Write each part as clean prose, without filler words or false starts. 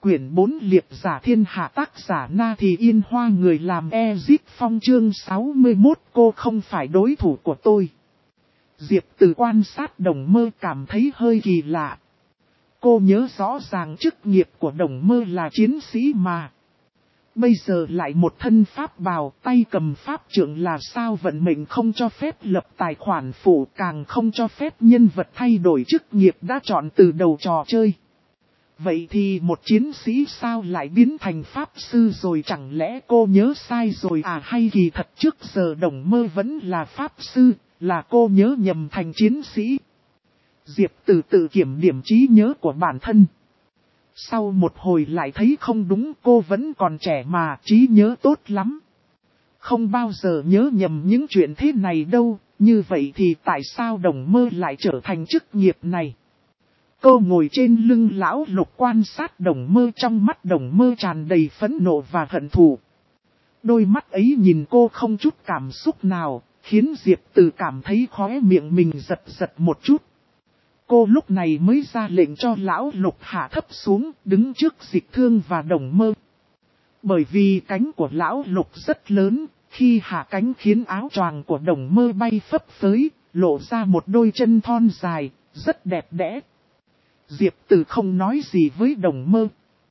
Quyển 4 liệt giả thiên hạ tác giả Na Thì Yên Hoa người làm Ezip Phong chương 61 cô không phải đối thủ của tôi. Diệp Từ quan sát Đồng Mơ cảm thấy hơi kỳ lạ. Cô nhớ rõ ràng chức nghiệp của Đồng Mơ là chiến sĩ mà. Bây giờ lại một thân pháp bào tay cầm pháp trượng là sao vận mệnh không cho phép lập tài khoản phụ càng không cho phép nhân vật thay đổi chức nghiệp đã chọn từ đầu trò chơi. Vậy thì một chiến sĩ sao lại biến thành pháp sư rồi chẳng lẽ cô nhớ sai rồi à hay kỳ thật trước giờ Đồng Mơ vẫn là pháp sư, là cô nhớ nhầm thành chiến sĩ. Diệp Từ tự kiểm điểm trí nhớ của bản thân. Sau một hồi lại thấy không đúng cô vẫn còn trẻ mà trí nhớ tốt lắm. Không bao giờ nhớ nhầm những chuyện thế này đâu, như vậy thì tại sao Đồng Mơ lại trở thành chức nghiệp này? Cô ngồi trên lưng Lão Lục quan sát Đồng Mơ trong mắt Đồng Mơ tràn đầy phẫn nộ và hận thù. Đôi mắt ấy nhìn cô không chút cảm xúc nào, khiến Diệp Từ cảm thấy khóe miệng mình giật giật một chút. Cô lúc này mới ra lệnh cho Lão Lục hạ thấp xuống, đứng trước Dịch Thương và Đồng Mơ. Bởi vì cánh của Lão Lục rất lớn, khi hạ cánh khiến áo choàng của Đồng Mơ bay phấp phới, lộ ra một đôi chân thon dài, rất đẹp đẽ. Diệp Từ không nói gì với Đồng Mơ,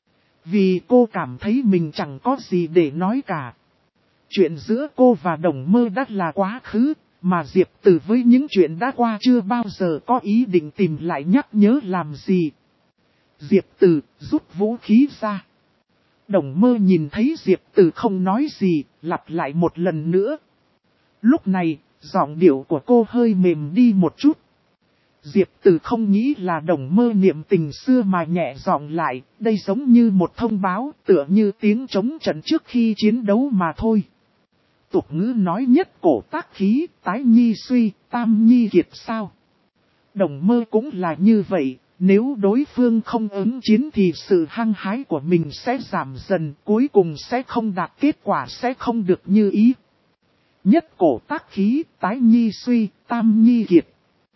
vì cô cảm thấy mình chẳng có gì để nói cả. Chuyện giữa cô và Đồng Mơ đã là quá khứ, mà Diệp Từ với những chuyện đã qua chưa bao giờ có ý định tìm lại nhắc nhớ làm gì. Diệp Từ rút vũ khí ra. Đồng Mơ nhìn thấy Diệp Từ không nói gì, lặp lại một lần nữa. Lúc này, giọng điệu của cô hơi mềm đi một chút. Diệp Từ không nghĩ là Đồng Mơ niệm tình xưa mà nhẹ giọng lại, đây giống như một thông báo, tựa như tiếng trống trận trước khi chiến đấu mà thôi. Tục ngữ nói nhất cổ tác khí, tái nhi suy, tam nhi kiệt sao. Đồng Mơ cũng là như vậy, nếu đối phương không ứng chiến thì sự hăng hái của mình sẽ giảm dần, cuối cùng sẽ không đạt kết quả sẽ không được như ý. Nhất cổ tác khí, tái nhi suy, tam nhi kiệt.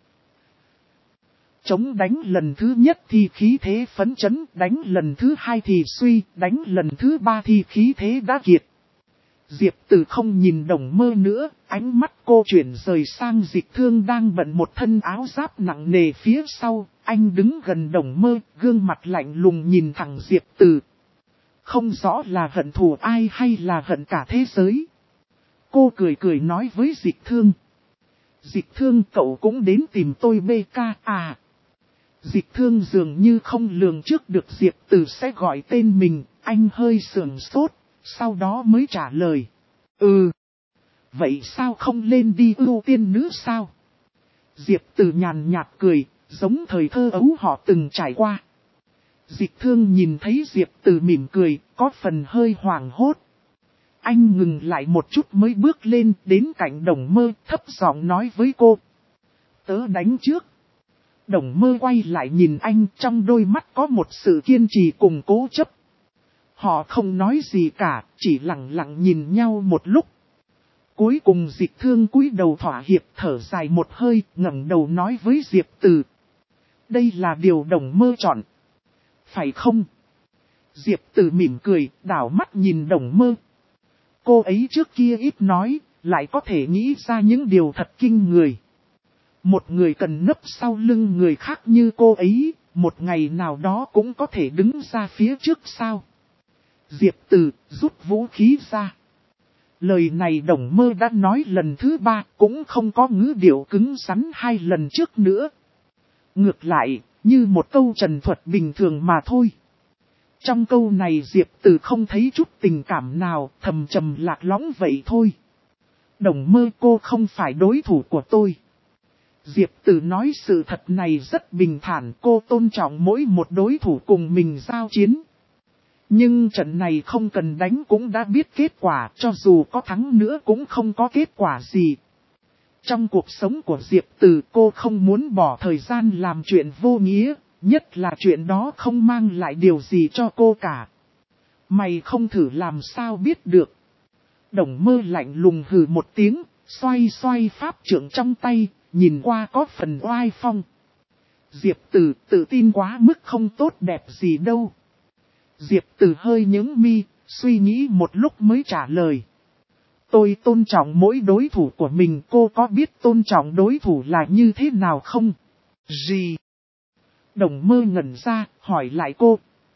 Chống đánh lần thứ nhất thì khí thế phấn chấn, đánh lần thứ hai thì suy, đánh lần thứ ba thì khí thế đã kiệt. Diệp Từ không nhìn Đồng Mơ nữa, ánh mắt cô chuyển rời sang Dịch Thương đang bận một thân áo giáp nặng nề phía sau, anh đứng gần Đồng Mơ, gương mặt lạnh lùng nhìn thẳng Diệp Từ. Không rõ là hận thù ai hay là hận cả thế giới. Cô cười cười nói với Dịch Thương. Dịch Thương cậu cũng đến tìm tôi BK à. Dịch Thương dường như không lường trước được Diệp Từ sẽ gọi tên mình, anh hơi sườn sốt, sau đó mới trả lời. Vậy sao không lên đi ưu tiên nữ sao? Diệp Từ nhàn nhạt cười, giống thời thơ ấu họ từng trải qua. Dịch Thương nhìn thấy Diệp Từ mỉm cười, có phần hơi hoảng hốt. Anh ngừng lại một chút mới bước lên đến cạnh Đồng Mơ, thấp giọng nói với cô. Tớ đánh trước. Đồng Mơ quay lại nhìn anh, trong đôi mắt có một sự kiên trì cùng cố chấp. Họ không nói gì cả, chỉ lặng lặng nhìn nhau một lúc. Cuối cùng Dịch Thương cúi đầu thỏa hiệp thở dài một hơi, ngẩng đầu nói với Diệp Từ. Đây là điều Đồng Mơ chọn. Phải không? Diệp Từ mỉm cười, đảo mắt nhìn Đồng Mơ. Cô ấy trước kia ít nói, lại có thể nghĩ ra những điều thật kinh người. Một người cần nấp sau lưng người khác như cô ấy, một ngày nào đó cũng có thể đứng ra phía trước sao? Diệp Từ rút vũ khí ra. Lời này Đồng Mơ đã nói lần thứ 3, cũng không có ngữ điệu cứng rắn hai lần trước nữa. Ngược lại, như một câu trần thuật bình thường mà thôi. Trong câu này Diệp Từ không thấy chút tình cảm nào, thầm trầm lạc lõng vậy thôi. Đồng Mơ cô không phải đối thủ của tôi. Diệp Từ nói sự thật này rất bình thản, cô tôn trọng mỗi một đối thủ cùng mình giao chiến. Nhưng trận này không cần đánh cũng đã biết kết quả, cho dù có thắng nữa cũng không có kết quả gì. Trong cuộc sống của Diệp Từ cô không muốn bỏ thời gian làm chuyện vô nghĩa, nhất là chuyện đó không mang lại điều gì cho cô cả. Mày không thử làm sao biết được. Đồng Mơ lạnh lùng hừ một tiếng, xoay xoay pháp trượng trong tay, nhìn qua có phần oai phong. Diệp Từ tự tin quá mức không tốt đẹp gì đâu. Diệp Từ hơi nhướng mi, suy nghĩ một lúc mới trả lời. Tôi tôn trọng mỗi đối thủ của mình, cô có biết tôn trọng đối thủ là như thế nào không? Gì? Đồng Mơ ngẩn ra, hỏi lại cô.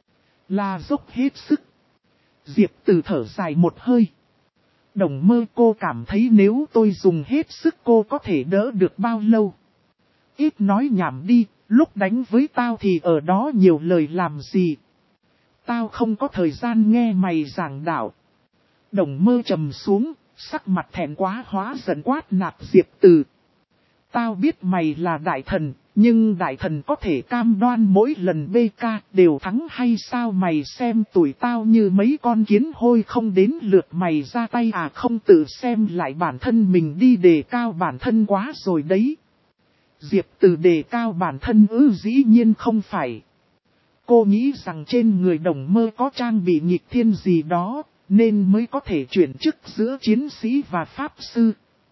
Là dốc hết sức. Diệp Từ thở dài một hơi. Đồng Mơ, cô cảm thấy nếu tôi dùng hết sức cô có thể đỡ được bao lâu? Ít nói nhảm đi, lúc đánh với tao thì ở đó nhiều lời làm gì? Tao không có thời gian nghe mày giảng đạo. Đồng Mơ trầm xuống, sắc mặt thẹn quá hóa giận quát nạt Diệp Từ. Tao biết mày là đại thần, nhưng đại thần có thể cam đoan mỗi lần BK đều thắng hay sao? Mày xem tuổi tao như mấy con kiến hôi, không đến lượt mày ra tay à? Không tự xem lại bản thân mình đi, đề cao bản thân quá rồi đấy. Diệp Từ đề cao bản thân dĩ nhiên không phải. Cô nghĩ rằng trên người Đồng Mơ có trang bị nghịch thiên gì đó, nên mới có thể chuyển chức giữa chiến sĩ và pháp sư.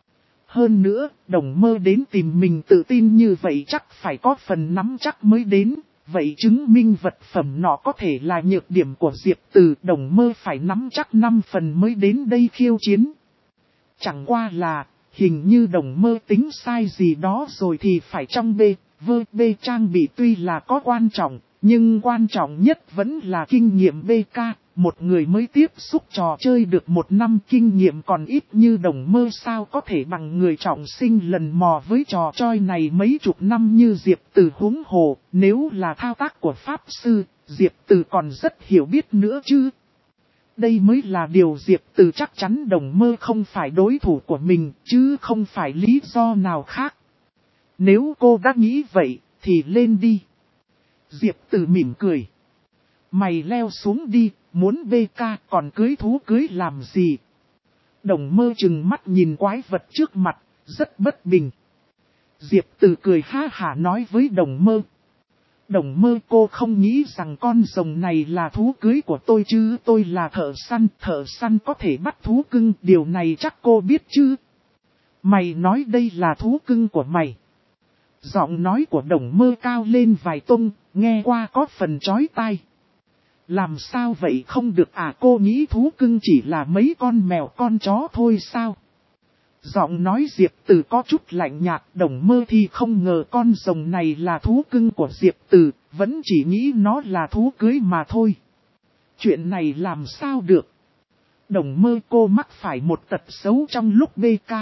Hơn nữa, Đồng Mơ đến tìm mình tự tin như vậy chắc phải có phần nắm chắc mới đến. Vậy chứng minh vật phẩm nọ có thể là nhược điểm của Diệp Từ. Đồng Mơ phải nắm chắc 5 phần mới đến đây khiêu chiến. Chẳng qua là, hình như Đồng Mơ tính sai gì đó rồi thì phải trong B trang bị tuy là có quan trọng, nhưng quan trọng nhất vẫn là kinh nghiệm BK. Một người mới tiếp xúc trò chơi được 1 năm kinh nghiệm còn ít như Đồng Mơ sao có thể bằng người trọng sinh lần mò với trò chơi này mấy chục năm như Diệp Từ. Huống hồ, nếu là thao tác của Pháp Sư, Diệp Từ còn rất hiểu biết nữa chứ. Đây mới là điều Diệp Từ chắc chắn Đồng Mơ không phải đối thủ của mình, chứ không phải lý do nào khác. Nếu cô đã nghĩ vậy, thì lên đi. Diệp Từ mỉm cười. Mày leo xuống đi, muốn BK còn cưới thú cưới làm gì? Đồng Mơ chừng mắt nhìn quái vật trước mặt, rất bất bình. Diệp Từ cười ha hả nói với Đồng Mơ. Đồng Mơ, cô không nghĩ rằng con rồng này là thú cưới của tôi chứ? Tôi là thợ săn có thể bắt thú cưng, điều này chắc cô biết chứ? Mày nói đây là thú cưng của mày. Giọng nói của Đồng Mơ cao lên vài tông, nghe qua có phần chói tai. Làm sao vậy không được à? Cô nghĩ thú cưng chỉ là mấy con mèo con chó thôi sao? Giọng nói Diệp Từ có chút lạnh nhạt. Đồng Mơ thì không ngờ con rồng này là thú cưng của Diệp Từ, vẫn chỉ nghĩ nó là thú cưới mà thôi. Chuyện này làm sao được? Đồng Mơ, cô mắc phải một tật xấu trong lúc BK.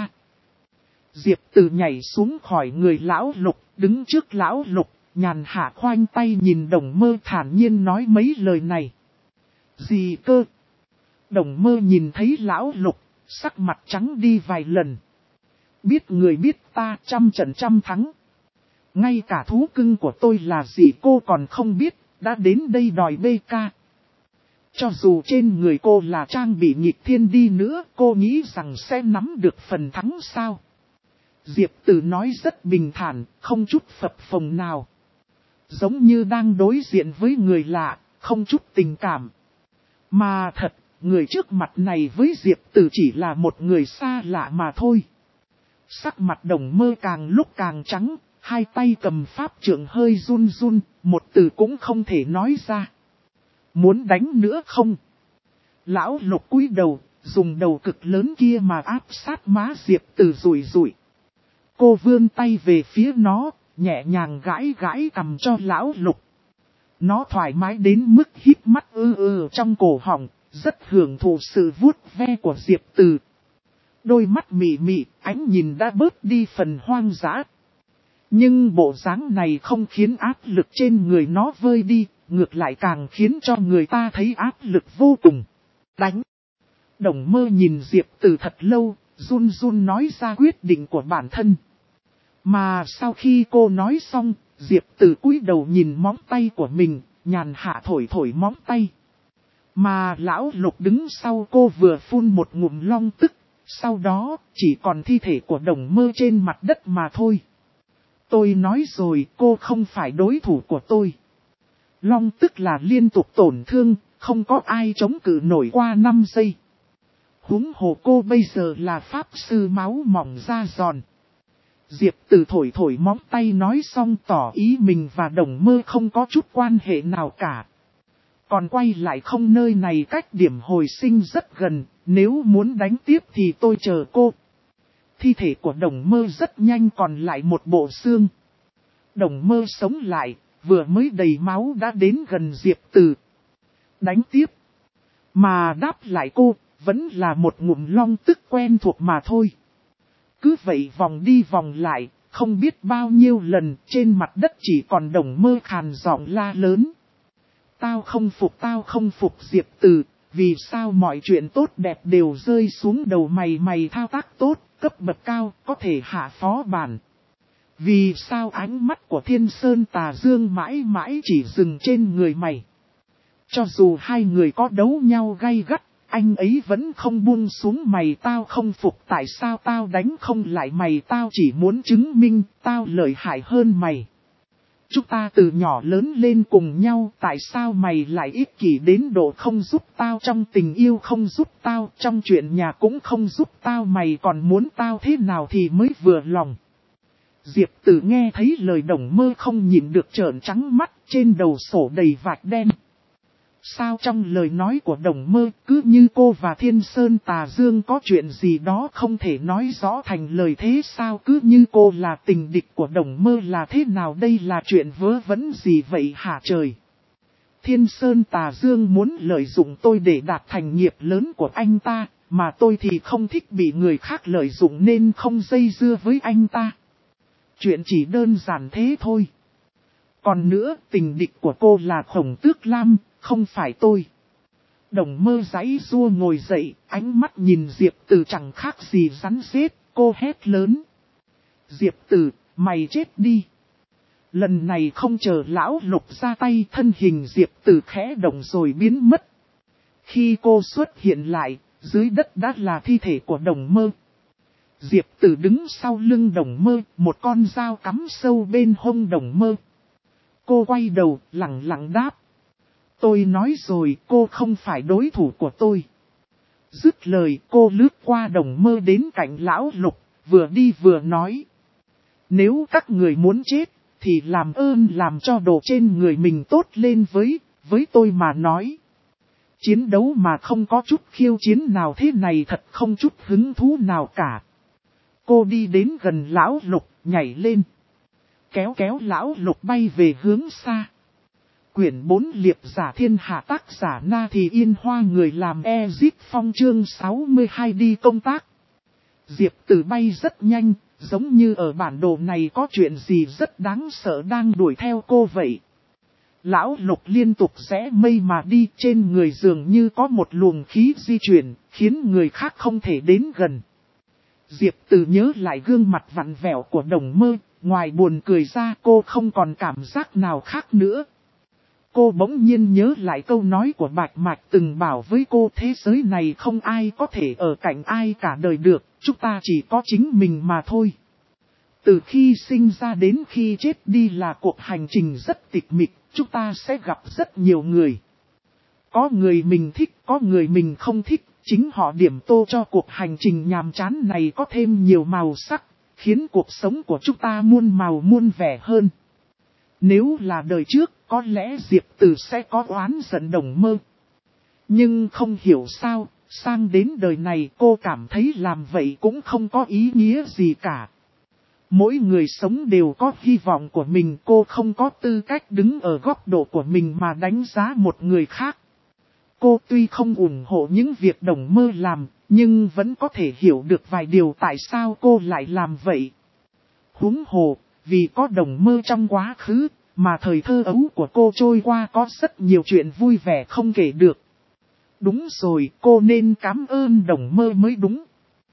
Diệp Từ nhảy xuống khỏi người Lão Lục, đứng trước Lão Lục, nhàn hạ khoanh tay nhìn Đồng Mơ thản nhiên nói mấy lời này. Gì cơ? Đồng Mơ nhìn thấy Lão Lục, sắc mặt trắng đi vài lần. Biết người biết ta, 100 trận 100 thắng. Ngay cả thú cưng của tôi là gì cô còn không biết, đã đến đây đòi BK. Cho dù trên người cô là trang bị nghịch thiên đi nữa, cô nghĩ rằng sẽ nắm được phần thắng sao? Diệp Từ nói rất bình thản, không chút phập phồng nào. Giống như đang đối diện với người lạ, không chút tình cảm. Mà thật, người trước mặt này với Diệp Từ chỉ là một người xa lạ mà thôi. Sắc mặt Đồng Mơ càng lúc càng trắng, hai tay cầm pháp trượng hơi run run, một từ cũng không thể nói ra. Muốn đánh nữa không? Lão Lục cúi đầu, dùng đầu cực lớn kia mà áp sát má Diệp Từ rủi rủi. Cô vươn tay về phía nó, nhẹ nhàng gãi gãi cằm cho Lão Lục. Nó thoải mái đến mức hít mắt trong cổ họng, rất hưởng thụ sự vuốt ve của Diệp Từ. Đôi mắt mị mị, ánh nhìn đã bớt đi phần hoang dã. Nhưng bộ dáng này không khiến áp lực trên người nó vơi đi, ngược lại càng khiến cho người ta thấy áp lực vô cùng. Đánh! Đồng Mơ nhìn Diệp Từ thật lâu, run run nói ra quyết định của bản thân. Mà sau khi cô nói xong, Diệp Từ cúi đầu nhìn móng tay của mình, nhàn hạ thổi thổi móng tay. Mà Lão Lục đứng sau cô vừa phun một ngụm long tức, sau đó chỉ còn thi thể của Đồng Mơ trên mặt đất mà thôi. Tôi nói rồi, cô không phải đối thủ của tôi. Long tức là liên tục tổn thương, không có ai chống cự nổi qua 5 giây. Huống hồ cô bây giờ là pháp sư máu mỏng da giòn. Diệp Từ thổi thổi móng tay nói xong tỏ ý mình và Đồng Mơ không có chút quan hệ nào cả. Còn quay lại không, nơi này cách điểm hồi sinh rất gần, nếu muốn đánh tiếp thì tôi chờ cô. Thi thể của Đồng Mơ rất nhanh còn lại một bộ xương. Đồng Mơ sống lại, vừa mới đầy máu đã đến gần Diệp Từ. Đánh tiếp. Mà đáp lại cô, vẫn là một ngụm long tức quen thuộc mà thôi. Cứ vậy vòng đi vòng lại, không biết bao nhiêu lần trên mặt đất chỉ còn Đồng Mơ khàn giọng la lớn. Tao không phục Diệp Từ, vì sao mọi chuyện tốt đẹp đều rơi xuống đầu mày, mày thao tác tốt, cấp bậc cao, có thể hạ phó bản. Vì sao ánh mắt của Thiên Sơn Tà Dương mãi mãi chỉ dừng trên người mày. Cho dù hai người có đấu nhau gay gắt, anh ấy vẫn không buông xuống mày. Tao không phục, tại sao tao đánh không lại mày, tao chỉ muốn chứng minh tao lợi hại hơn mày. Chúng ta từ nhỏ lớn lên cùng nhau, tại sao mày lại ích kỷ đến độ không giúp tao, trong tình yêu không giúp tao, trong chuyện nhà cũng không giúp tao, mày còn muốn tao thế nào thì mới vừa lòng. Diệp Tử nghe thấy lời Đồng Mơ không nhịn được trợn trắng mắt, trên đầu sổ đầy vạch đen. Sao trong lời nói của Đồng Mơ cứ như cô và Thiên Sơn Tà Dương có chuyện gì đó không thể nói rõ thành lời thế sao, cứ như cô là tình địch của Đồng Mơ là thế nào, đây là chuyện vớ vẩn gì vậy hả trời. Thiên Sơn Tà Dương muốn lợi dụng tôi để đạt thành nghiệp lớn của anh ta, mà tôi thì không thích bị người khác lợi dụng nên không dây dưa với anh ta. Chuyện chỉ đơn giản thế thôi. Còn nữa, tình địch của cô là Khổng Tước Lam, không phải tôi. Đồng Mơ giãy giụa ngồi dậy, ánh mắt nhìn Diệp Từ chẳng khác gì rắn rết, cô hét lớn. Diệp Từ, mày chết đi. Lần này không chờ lão Lục ra tay, thân hình Diệp Từ khẽ động rồi biến mất. Khi cô xuất hiện lại, dưới đất đã là thi thể của Đồng Mơ. Diệp Từ đứng sau lưng Đồng Mơ, một con dao cắm sâu bên hông Đồng Mơ. Cô quay đầu, lẳng lặng đáp. Tôi nói rồi, cô không phải đối thủ của tôi. Dứt lời, cô lướt qua Đồng Mơ đến cạnh lão Lục, vừa đi vừa nói. Nếu các người muốn chết, thì làm ơn làm cho đồ trên người mình tốt lên với tôi mà nói. Chiến đấu mà không có chút khiêu chiến nào thế này thật không chút hứng thú nào cả. Cô đi đến gần lão Lục, nhảy lên. Kéo lão Lục bay về hướng xa. Quyển 4 Liệp giả thiên hạ, tác giả Na Thì Yên Hoa, người làm Ezip Phong, chương 62 đi công tác. Diệp Tử bay rất nhanh, giống như ở bản đồ này có chuyện gì rất đáng sợ đang đuổi theo cô vậy. Lão Lục liên tục rẽ mây mà đi, trên người dường như có một luồng khí di chuyển, khiến người khác không thể đến gần. Diệp Tử nhớ lại gương mặt vặn vẹo của Đồng Mơ, ngoài buồn cười ra cô không còn cảm giác nào khác nữa. Cô bỗng nhiên nhớ lại câu nói của Bạch Mạch từng bảo với cô, thế giới này không ai có thể ở cạnh ai cả đời được, chúng ta chỉ có chính mình mà thôi. Từ khi sinh ra đến khi chết đi là cuộc hành trình rất tịch mịch, chúng ta sẽ gặp rất nhiều người. Có người mình thích, có người mình không thích, chính họ điểm tô cho cuộc hành trình nhàm chán này có thêm nhiều màu sắc, khiến cuộc sống của chúng ta muôn màu muôn vẻ hơn. Nếu là đời trước, có lẽ Diệp Tử sẽ có oán giận Đồng Mơ. Nhưng không hiểu sao, sang đến đời này cô cảm thấy làm vậy cũng không có ý nghĩa gì cả. Mỗi người sống đều có hy vọng của mình, cô không có tư cách đứng ở góc độ của mình mà đánh giá một người khác. Cô tuy không ủng hộ những việc Đồng Mơ làm, nhưng vẫn có thể hiểu được vài điều tại sao cô lại làm vậy. Huống hồ, vì có Đồng Mơ trong quá khứ, mà thời thơ ấu của cô trôi qua có rất nhiều chuyện vui vẻ không kể được. Đúng rồi, cô nên cảm ơn Đồng Mơ mới đúng.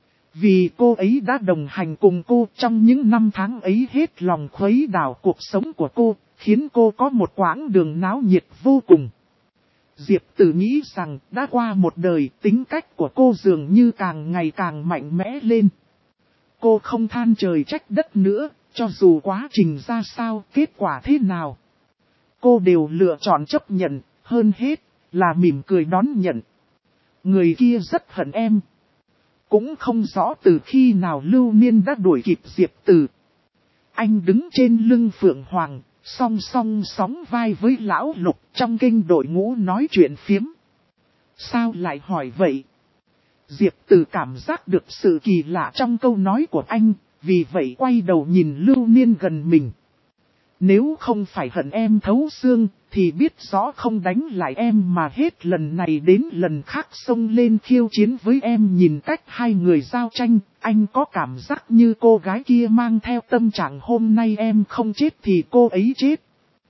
Vì cô ấy đã đồng hành cùng cô trong những năm tháng ấy, hết lòng khuấy đảo cuộc sống của cô, khiến cô có một quãng đường náo nhiệt vô cùng. Diệp Tử nghĩ rằng đã qua một đời, tính cách của cô dường như càng ngày càng mạnh mẽ lên. Cô không than trời trách đất nữa, cho dù quá trình ra sao, kết quả thế nào. Cô đều lựa chọn chấp nhận, hơn hết là mỉm cười đón nhận. Người kia rất hận em. Cũng không rõ từ khi nào Lưu Niên đã đuổi kịp Diệp Tử. Anh đứng trên lưng Phượng Hoàng, song song sóng vai với lão Lục trong kinh đội ngũ nói chuyện phiếm. Sao lại hỏi vậy? Diệp Từ cảm giác được sự kỳ lạ trong câu nói của anh, vì vậy quay đầu nhìn Lưu Niên gần mình. Nếu không phải hận em thấu xương, thì biết rõ không đánh lại em mà hết lần này đến lần khác xông lên khiêu chiến với em. Nhìn cách hai người giao tranh, anh có cảm giác như cô gái kia mang theo tâm trạng hôm nay em không chết thì cô ấy chết.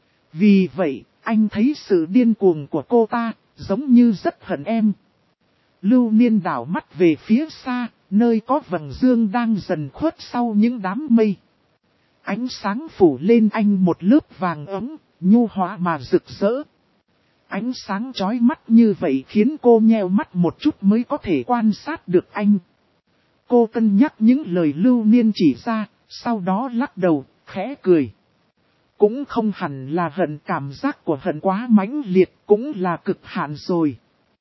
Vì vậy, anh thấy sự điên cuồng của cô ta, giống như rất hận em. Lưu Niên đảo mắt về phía xa, nơi có vầng dương đang dần khuất sau những đám mây. Ánh sáng phủ lên anh một lớp vàng ấm, nhu hòa mà rực rỡ. Ánh sáng chói mắt như vậy khiến cô nheo mắt một chút mới có thể quan sát được anh. Cô cân nhắc những lời Lưu Niên chỉ ra, sau đó lắc đầu, khẽ cười. Cũng không hẳn là hận, cảm giác của hận quá mãnh liệt, cũng là cực hạn rồi.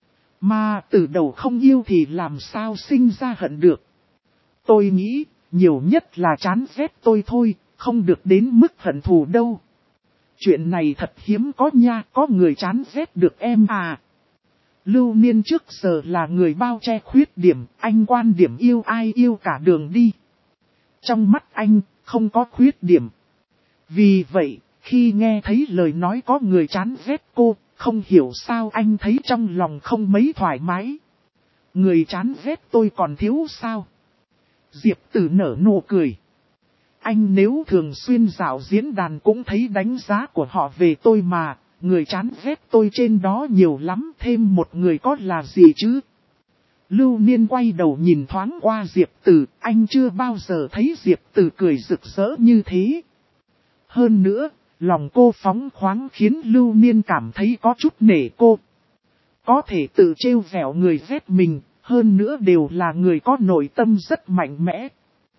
Mà từ đầu không yêu thì làm sao sinh ra hận được. Tôi nghĩ, nhiều nhất là chán ghét tôi thôi, không được đến mức hận thù đâu. Chuyện này thật hiếm có nha, có người chán ghét được em à. Lưu Niên trước giờ là người bao che khuyết điểm, anh quan điểm yêu ai yêu cả đường đi. Trong mắt anh, không có khuyết điểm. Vì vậy, khi nghe thấy lời nói có người chán ghét cô, không hiểu sao anh thấy trong lòng không mấy thoải mái. Người chán ghét tôi còn thiếu sao? Diệp Từ nở nụ cười. Anh nếu thường xuyên dạo diễn đàn cũng thấy đánh giá của họ về tôi mà, người chán ghét tôi trên đó nhiều lắm, thêm một người có là gì chứ? Lưu Niên quay đầu nhìn thoáng qua Diệp Từ, anh chưa bao giờ thấy Diệp Từ cười rực rỡ như thế. Hơn nữa, lòng cô phóng khoáng khiến Lưu Niên cảm thấy có chút nể cô. Có thể tự trêu vẻo người ghét mình, hơn nữa đều là người có nội tâm rất mạnh mẽ.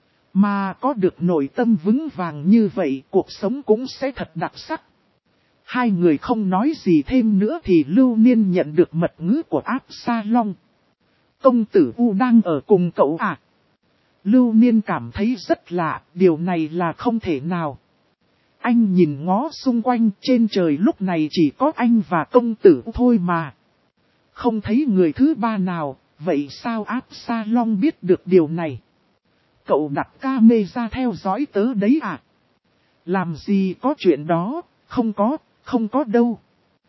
Mà có được nội tâm vững vàng như vậy, cuộc sống cũng sẽ thật đặc sắc. Hai người không nói gì thêm nữa thì Lưu Niên nhận được mật ngữ của Absalom. Công tử U đang ở cùng cậu à? Lưu Niên cảm thấy rất lạ, điều này là không thể nào. Anh nhìn ngó xung quanh, trên trời lúc này chỉ có anh và công tử U thôi mà. Không thấy người thứ ba nào, vậy sao Absalom biết được điều này? Cậu đặt camera theo dõi tớ đấy à? Làm gì có chuyện đó, không có đâu.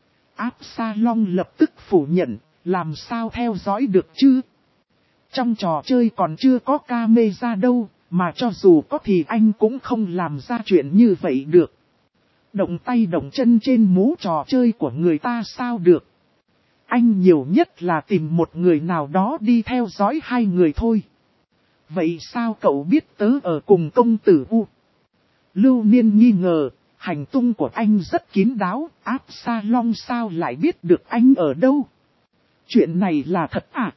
Absalom lập tức phủ nhận, làm sao theo dõi được chứ? Trong trò chơi còn chưa có camera đâu, mà cho dù có thì anh cũng không làm ra chuyện như vậy được. Động tay động chân trên mũ trò chơi của người ta sao được? Anh nhiều nhất là tìm một người nào đó đi theo dõi hai người thôi. Vậy sao cậu biết tớ ở cùng công tử U? Lưu Niên nghi ngờ, hành tung của anh rất kín đáo, Absalom sao lại biết được anh ở đâu? Chuyện này là thật à?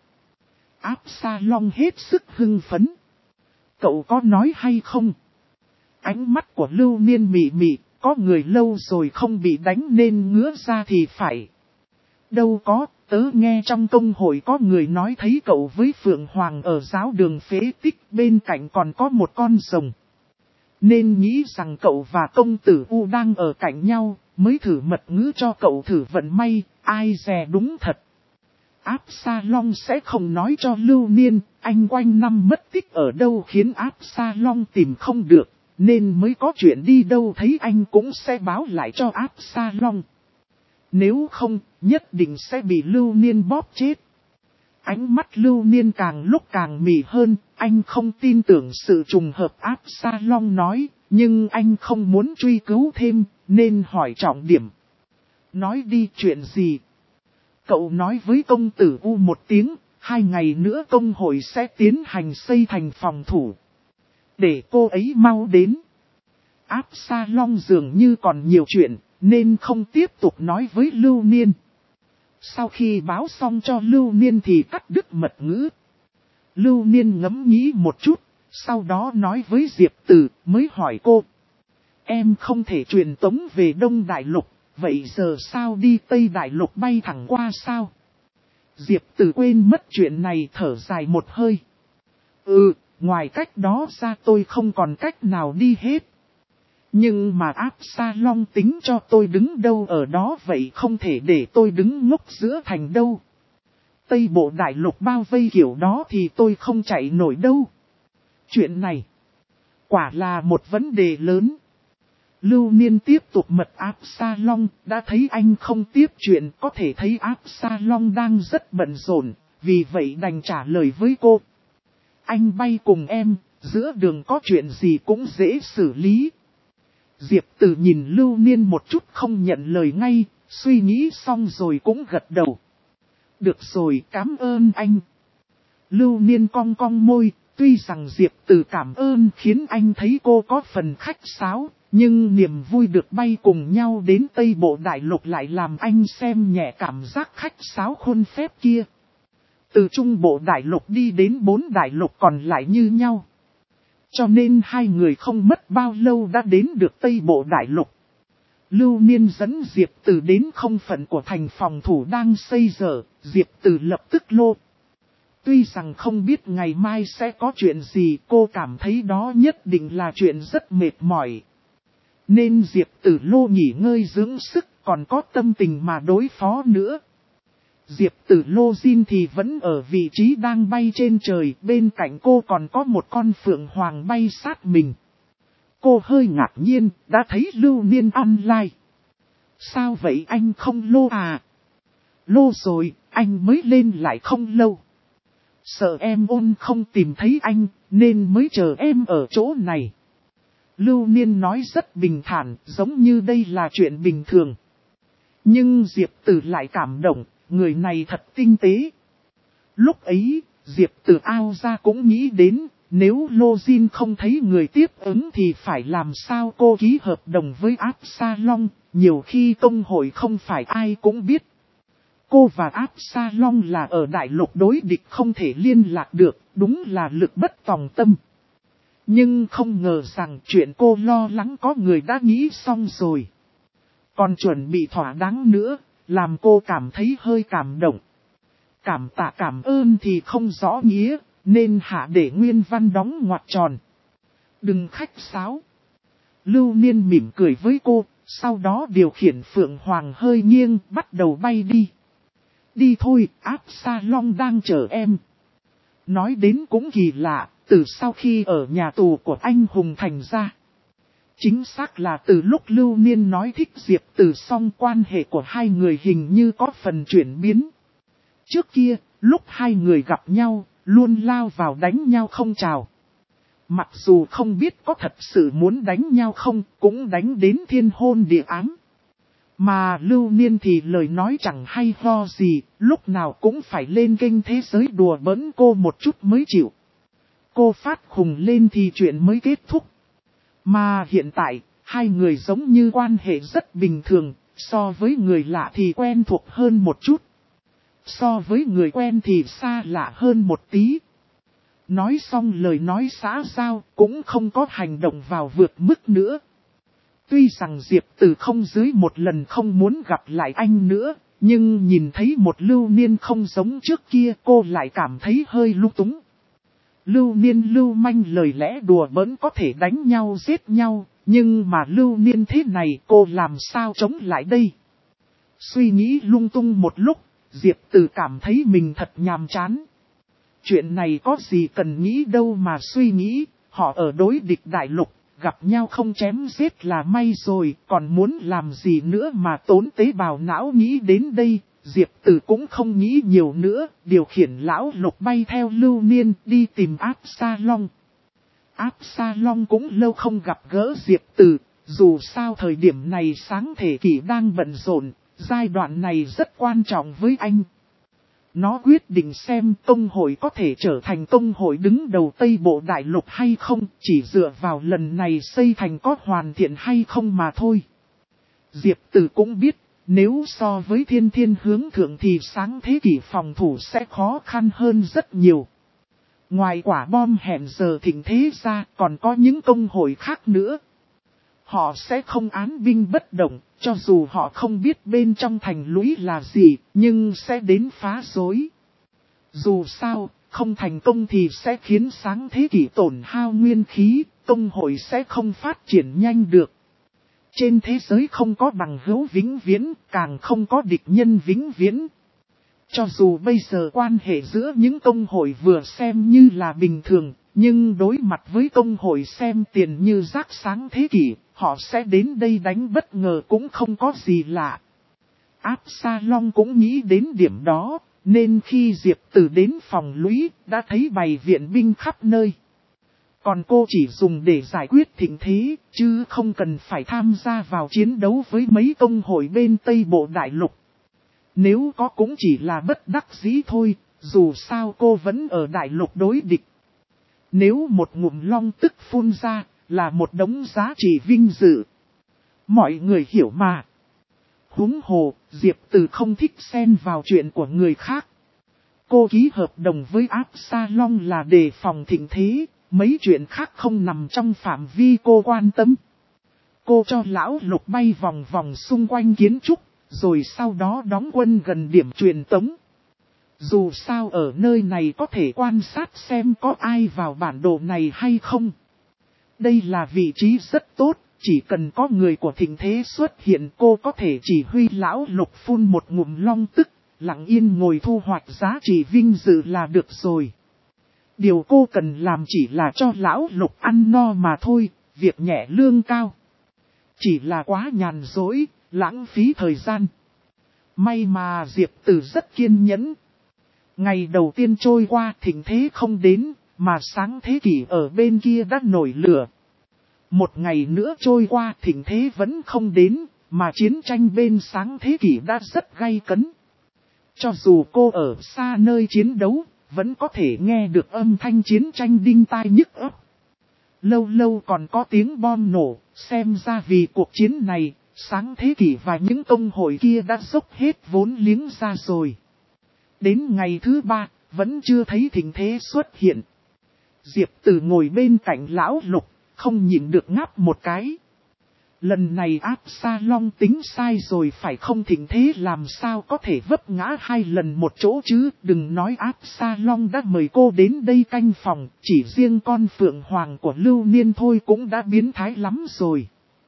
Absalom hết sức hưng phấn. Cậu có nói hay không? Ánh mắt của Lưu Niên mị mị, có người lâu rồi không bị đánh nên ngứa ra thì phải. Đâu có, tớ nghe trong công hội có người nói thấy cậu với Phượng Hoàng ở giáo đường phế tích, bên cạnh còn có một con rồng. Nên nghĩ rằng cậu và công tử U đang ở cạnh nhau, mới thử mật ngữ cho cậu thử vận may, ai dè đúng thật. Absalom sẽ không nói cho Lưu Niên, anh quanh năm mất tích ở đâu khiến Absalom tìm không được, nên mới có chuyện đi đâu thấy anh cũng sẽ báo lại cho Absalom. Nếu không, nhất định sẽ bị Lưu Niên bóp chết. Ánh mắt Lưu Niên càng lúc càng mị hơn, anh không tin tưởng sự trùng hợp Absalom nói, nhưng anh không muốn truy cứu thêm, nên hỏi trọng điểm. Nói đi chuyện gì? Cậu nói với công tử U một tiếng, 2 ngày nữa công hội sẽ tiến hành xây thành phòng thủ. Để cô ấy mau đến. Absalom dường như còn nhiều chuyện, nên không tiếp tục nói với Lưu Niên. Sau khi báo xong cho Lưu Niên thì cắt đứt mật ngữ. Lưu Niên ngẫm nghĩ một chút, sau đó nói với Diệp Từ, mới hỏi cô. Em không thể truyền tống về Đông Đại Lục, vậy giờ sao đi Tây Đại Lục bay thẳng qua sao? Diệp Từ quên mất chuyện này thở dài một hơi. Ngoài cách đó ra tôi không còn cách nào đi hết. Nhưng mà Absalom tính cho tôi đứng đâu ở đó vậy, không thể để tôi đứng ngốc giữa thành đâu. Tây Bộ Đại Lục bao vây kiểu đó thì tôi không chạy nổi đâu. Chuyện này quả là một vấn đề lớn. Lưu Niên tiếp tục mật Absalom, đã thấy anh không tiếp chuyện, có thể thấy Absalom đang rất bận rộn, vì vậy đành trả lời với cô. Anh bay cùng em, giữa đường có chuyện gì cũng dễ xử lý. Diệp Tử nhìn Lưu Niên một chút không nhận lời ngay, suy nghĩ xong rồi cũng gật đầu. Được rồi, cảm ơn anh. Lưu Niên cong cong môi, tuy rằng Diệp Tử cảm ơn khiến anh thấy cô có phần khách sáo, nhưng niềm vui được bay cùng nhau đến Tây Bộ Đại Lục lại làm anh xem nhẹ cảm giác khách sáo khuôn phép kia. Từ Trung Bộ Đại Lục đi đến 4 Đại Lục còn lại như nhau. Cho nên hai người không mất bao lâu đã đến được Tây Bộ Đại Lục. Lưu Niên dẫn Diệp Tử đến không phận của thành phòng thủ đang xây dở, Diệp Tử lập tức lô. Tuy rằng không biết ngày mai sẽ có chuyện gì, cô cảm thấy đó nhất định là chuyện rất mệt mỏi. Nên Diệp Tử lô nghỉ ngơi dưỡng sức, còn có tâm tình mà đối phó nữa. Diệp Tử lô Jin thì vẫn ở vị trí đang bay trên trời, bên cạnh cô còn có một con phượng hoàng bay sát mình. Cô hơi ngạc nhiên, đã thấy Lưu Niên online. Sao vậy anh không lô à? Lô rồi, anh mới lên lại không lâu. Sợ em ôn không tìm thấy anh, nên mới chờ em ở chỗ này. Lưu Niên nói rất bình thản, giống như đây là chuyện bình thường. Nhưng Diệp Tử lại cảm động, người này thật tinh tế. Lúc ấy, Diệp Tử ao ra cũng nghĩ đến, nếu Lô Jin không thấy người tiếp ứng thì phải làm sao cô ký hợp đồng với Absalom, nhiều khi công hội không phải ai cũng biết. Cô và Absalom là ở đại lục đối địch không thể liên lạc được, đúng là lực bất tòng tâm. Nhưng không ngờ rằng chuyện cô lo lắng có người đã nghĩ xong rồi. Còn chuẩn bị thỏa đáng nữa, làm cô cảm thấy hơi cảm động. Cảm tạ cảm ơn thì không rõ nghĩa, nên hạ để nguyên văn đóng ngoặc tròn. Đừng khách sáo. Lưu Niên mỉm cười với cô, sau đó điều khiển Phượng Hoàng hơi nghiêng bắt đầu bay đi. Đi thôi, Absalom đang chờ em. Nói đến cũng kỳ lạ, từ sau khi ở nhà tù của anh hùng thành ra. Chính xác là từ lúc Lưu Niên nói thích Diệp Tử xong quan hệ của hai người hình như có phần chuyển biến. Trước kia, lúc hai người gặp nhau, luôn lao vào đánh nhau không chào. Mặc dù không biết có thật sự muốn đánh nhau không, cũng đánh đến thiên hôn địa ám. Mà Lưu Niên thì lời nói chẳng hay ho gì, lúc nào cũng phải lên kênh thế giới đùa bỡn cô một chút mới chịu. Cô phát khùng lên thì chuyện mới kết thúc. Mà hiện tại, hai người giống như quan hệ rất bình thường, so với người lạ thì quen thuộc hơn một chút. So với người quen thì xa lạ hơn một tí. Nói xong lời nói xã giao cũng không có hành động vào vượt mức nữa. Tuy rằng Diệp Tử không dưới một lần không muốn gặp lại anh nữa, nhưng nhìn thấy một Lưu Niên không giống trước kia cô lại cảm thấy hơi lung túng. Lưu Niên lưu manh lời lẽ đùa bỡn có thể đánh nhau giết nhau, nhưng mà Lưu Niên thế này cô làm sao chống lại đây? Suy nghĩ lung tung một lúc, Diệp Tử cảm thấy mình thật nhàm chán. Chuyện này có gì cần nghĩ đâu mà suy nghĩ, họ ở đối địch đại lục, gặp nhau không chém giết là may rồi, còn muốn làm gì nữa mà tốn tế bào não nghĩ đến đây. Diệp Tử cũng không nghĩ nhiều nữa, điều khiển lão lục bay theo Lưu Niên đi tìm Absalom. Absalom cũng lâu không gặp gỡ Diệp Tử, dù sao thời điểm này sáng thể kỷ đang bận rộn, giai đoạn này rất quan trọng với anh. Nó quyết định xem công hội có thể trở thành công hội đứng đầu Tây Bộ Đại Lục hay không, chỉ dựa vào lần này xây thành có hoàn thiện hay không mà thôi. Diệp Tử cũng biết, nếu so với thiên thiên hướng thượng thì sáng thế kỷ phòng thủ sẽ khó khăn hơn rất nhiều. Ngoài quả bom hẹn giờ thịnh thế ra còn có những công hội khác nữa. Họ sẽ không án binh bất động, cho dù họ không biết bên trong thành lũy là gì, nhưng sẽ đến phá rối. Dù sao, không thành công thì sẽ khiến sáng thế kỷ tổn hao nguyên khí, công hội sẽ không phát triển nhanh được. Trên thế giới không có bằng hữu vĩnh viễn, càng không có địch nhân vĩnh viễn. Cho dù bây giờ quan hệ giữa những công hội vừa xem như là bình thường, nhưng đối mặt với công hội xem tiền như rác sáng thế kỷ, họ sẽ đến đây đánh bất ngờ cũng không có gì lạ. Absalom cũng nghĩ đến điểm đó, nên khi Diệp Tử đến phòng lũy, đã thấy bày viện binh khắp nơi. Còn cô chỉ dùng để giải quyết thịnh thế, chứ không cần phải tham gia vào chiến đấu với mấy công hội bên Tây Bộ Đại Lục. Nếu có cũng chỉ là bất đắc dĩ thôi, dù sao cô vẫn ở Đại Lục đối địch. Nếu một ngụm long tức phun ra, là một đống giá trị vinh dự. Mọi người hiểu mà. Huống hồ, Diệp Tử không thích xen vào chuyện của người khác. Cô ký hợp đồng với Absalom là đề phòng thịnh thế, mấy chuyện khác không nằm trong phạm vi cô quan tâm. Cô cho lão Lục bay vòng vòng xung quanh kiến trúc, rồi sau đó đóng quân gần điểm truyền tống. Dù sao ở nơi này có thể quan sát xem có ai vào bản đồ này hay không. Đây là vị trí rất tốt, chỉ cần có người của thịnh thế xuất hiện cô có thể chỉ huy lão Lục phun một ngụm long tức, lặng yên ngồi thu hoạch giá trị vinh dự là được rồi. Điều cô cần làm chỉ là cho lão Lục ăn no mà thôi, việc nhẹ lương cao. Chỉ là quá nhàn dối, lãng phí thời gian. May mà Diệp Tử rất kiên nhẫn. Ngày đầu tiên trôi qua thịnh thế không đến, mà sáng thế kỷ ở bên kia đã nổi lửa. Một ngày nữa trôi qua thịnh thế vẫn không đến, mà chiến tranh bên sáng thế kỷ đã rất gay cấn. Cho dù cô ở xa nơi chiến đấu, vẫn có thể nghe được âm thanh chiến tranh đinh tai nhức óc. Lâu lâu còn có tiếng bom nổ, xem ra vì cuộc chiến này, sáng thế kỷ và những công hội kia đã dốc hết vốn liếng ra rồi. Đến ngày thứ 3, vẫn chưa thấy thịnh thế xuất hiện. Diệp Tử ngồi bên cạnh lão Lục, không nhịn được ngáp một cái. Lần này Absalom tính sai rồi phải không, thịnh thế làm sao có thể vấp ngã 2 lần một chỗ chứ. Đừng nói Absalom đã mời cô đến đây canh phòng, chỉ riêng con Phượng Hoàng của Lưu Niên thôi cũng đã biến thái lắm rồi.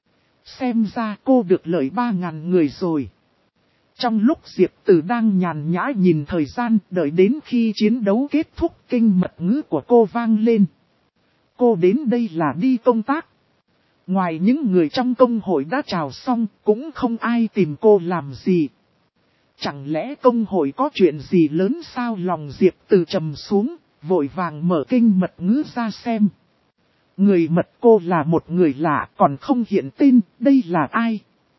Xem ra cô được lợi 3.000 người rồi. Trong lúc Diệp Tử đang nhàn nhã nhìn thời gian, đợi đến khi chiến đấu kết thúc, kinh mật ngữ của cô vang lên. Cô đến đây là đi công tác. Ngoài những người trong công hội đã chào xong, cũng không ai tìm cô làm gì. Chẳng lẽ công hội có chuyện gì lớn sao? Lòng Diệp Tử trầm xuống, vội vàng mở kinh mật ngữ ra xem. Người mật cô là một người lạ còn không hiện tên, đây là ai?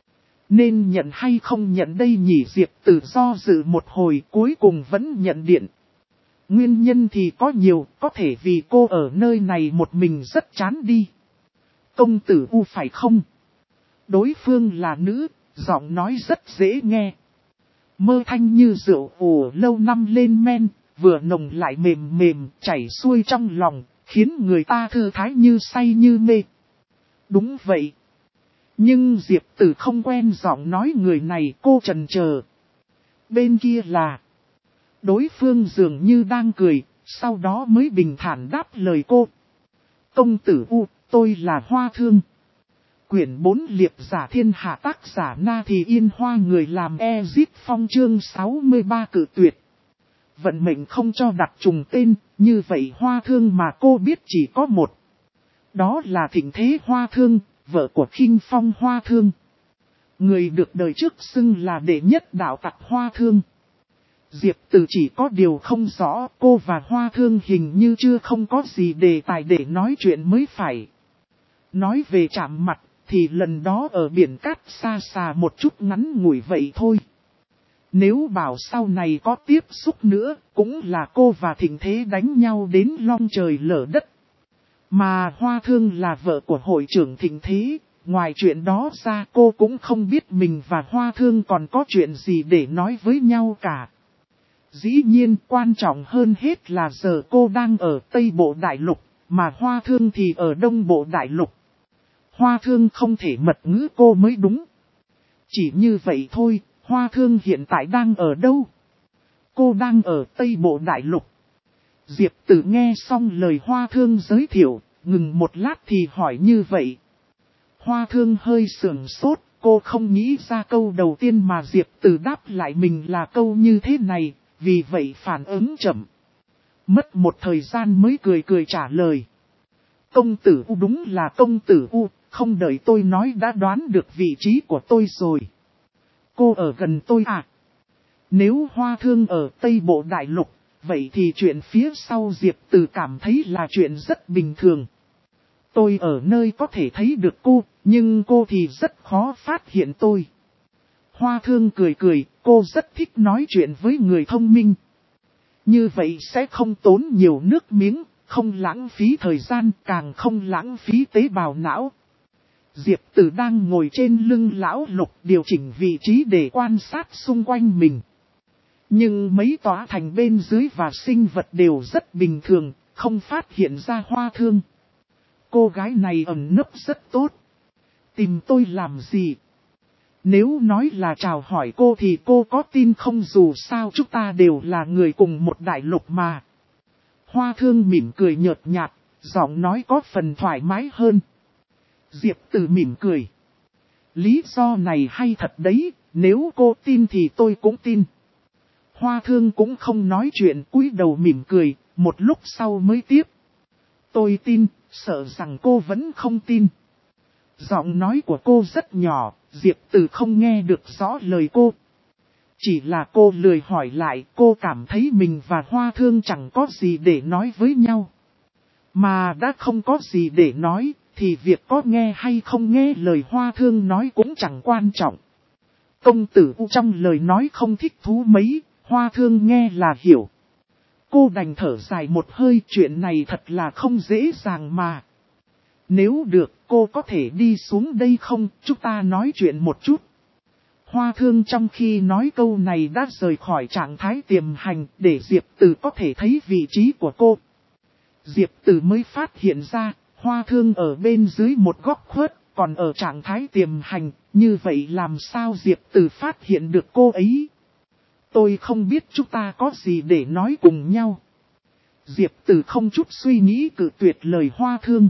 Nên nhận hay không nhận đây nhỉ? Diệp Tử do dự một hồi cuối cùng vẫn nhận điện. Nguyên nhân thì có nhiều, có thể vì cô ở nơi này một mình rất chán đi. Công tử U phải không? Đối phương là nữ, giọng nói rất dễ nghe. Mơ thanh như rượu ủ lâu năm lên men, vừa nồng lại mềm mềm, chảy xuôi trong lòng, khiến người ta thư thái như say như mê. Đúng vậy. Nhưng Diệp Tử không quen giọng nói người này, cô chần chờ. Bên kia là... Đối phương dường như đang cười, sau đó mới bình thản đáp lời cô. Công tử U, tôi là Hoa Thương. Quyển 4 liệp giả thiên hạ, tác giả Na Thì Yên Hoa, người làm Ezip Phong, chương 63 cự tuyệt. Vận mệnh không cho đặt trùng tên, như vậy Hoa Thương mà cô biết chỉ có một. Đó là Thịnh Thế Hoa Thương, vợ của Khinh Phong Hoa Thương. Người được đời trước xưng là đệ nhất đạo tặc Hoa Thương. Diệp Tử chỉ có điều không rõ, cô và Hoa Thương hình như chưa không có gì đề tài để nói chuyện mới phải. Nói về chạm mặt, thì lần đó ở biển cát xa xà một chút ngắn ngủi vậy thôi. Nếu bảo sau này có tiếp xúc nữa, cũng là cô và Thịnh Thế đánh nhau đến long trời lở đất. Mà Hoa Thương là vợ của hội trưởng Thịnh Thế, ngoài chuyện đó ra cô cũng không biết mình và Hoa Thương còn có chuyện gì để nói với nhau cả. Dĩ nhiên quan trọng hơn hết là giờ cô đang ở Tây Bộ Đại Lục, mà Hoa Thương thì ở Đông Bộ Đại Lục. Hoa Thương không thể mật ngữ cô mới đúng. Chỉ như vậy thôi, Hoa Thương hiện tại đang ở đâu? Cô đang ở Tây Bộ Đại Lục. Diệp Tử nghe xong lời Hoa Thương giới thiệu, ngừng một lát thì hỏi như vậy. Hoa Thương hơi sưởng sốt, cô không nghĩ ra câu đầu tiên mà Diệp Từ đáp lại mình là câu như thế này, vì vậy phản ứng chậm. Mất một thời gian mới cười cười trả lời. Công tử U đúng là công tử U, không đợi tôi nói đã đoán được vị trí của tôi rồi. Cô ở gần tôi à? Nếu Hoa Thương ở Tây Bộ Đại Lục, vậy thì chuyện phía sau Diệp Từ cảm thấy là chuyện rất bình thường. Tôi ở nơi có thể thấy được cô, nhưng cô thì rất khó phát hiện tôi. Hoa Thương cười cười, cô rất thích nói chuyện với người thông minh. Như vậy sẽ không tốn nhiều nước miếng, không lãng phí thời gian, càng không lãng phí tế bào não. Diệp Tử đang ngồi trên lưng Lão Lục điều chỉnh vị trí để quan sát xung quanh mình. Nhưng mấy tòa thành bên dưới và sinh vật đều rất bình thường, không phát hiện ra Hoa Thương. Cô gái này ẩn nấp rất tốt. Tìm tôi làm gì? Nếu nói là chào hỏi cô thì cô có tin không, dù sao chúng ta đều là người cùng một đại lục mà. Hoa Thương mỉm cười nhợt nhạt, giọng nói có phần thoải mái hơn. Diệp Từ mỉm cười. Lý do này hay thật đấy, nếu cô tin thì tôi cũng tin. Hoa Thương cũng không nói chuyện, cúi đầu mỉm cười, một lúc sau mới tiếp. Tôi tin, sợ rằng cô vẫn không tin. Giọng nói của cô rất nhỏ, Diệp Từ không nghe được rõ lời cô. Chỉ là cô lười hỏi lại, cô cảm thấy mình và Hoa Thương chẳng có gì để nói với nhau. Mà đã không có gì để nói, thì việc có nghe hay không nghe lời Hoa Thương nói cũng chẳng quan trọng. Công tử U trong lời nói không thích thú mấy, Hoa Thương nghe là hiểu. Cô đành thở dài một hơi, chuyện này thật là không dễ dàng mà. Nếu được, cô có thể đi xuống đây không, chúng ta nói chuyện một chút. Hoa Thương trong khi nói câu này đã rời khỏi trạng thái tiềm hành để Diệp Từ có thể thấy vị trí của cô. Diệp Từ mới phát hiện ra, Hoa Thương ở bên dưới một góc khuất, còn ở trạng thái tiềm hành, như vậy làm sao Diệp Từ phát hiện được cô ấy? Tôi không biết chúng ta có gì để nói cùng nhau. Diệp Từ không chút suy nghĩ cự tuyệt lời Hoa Thương.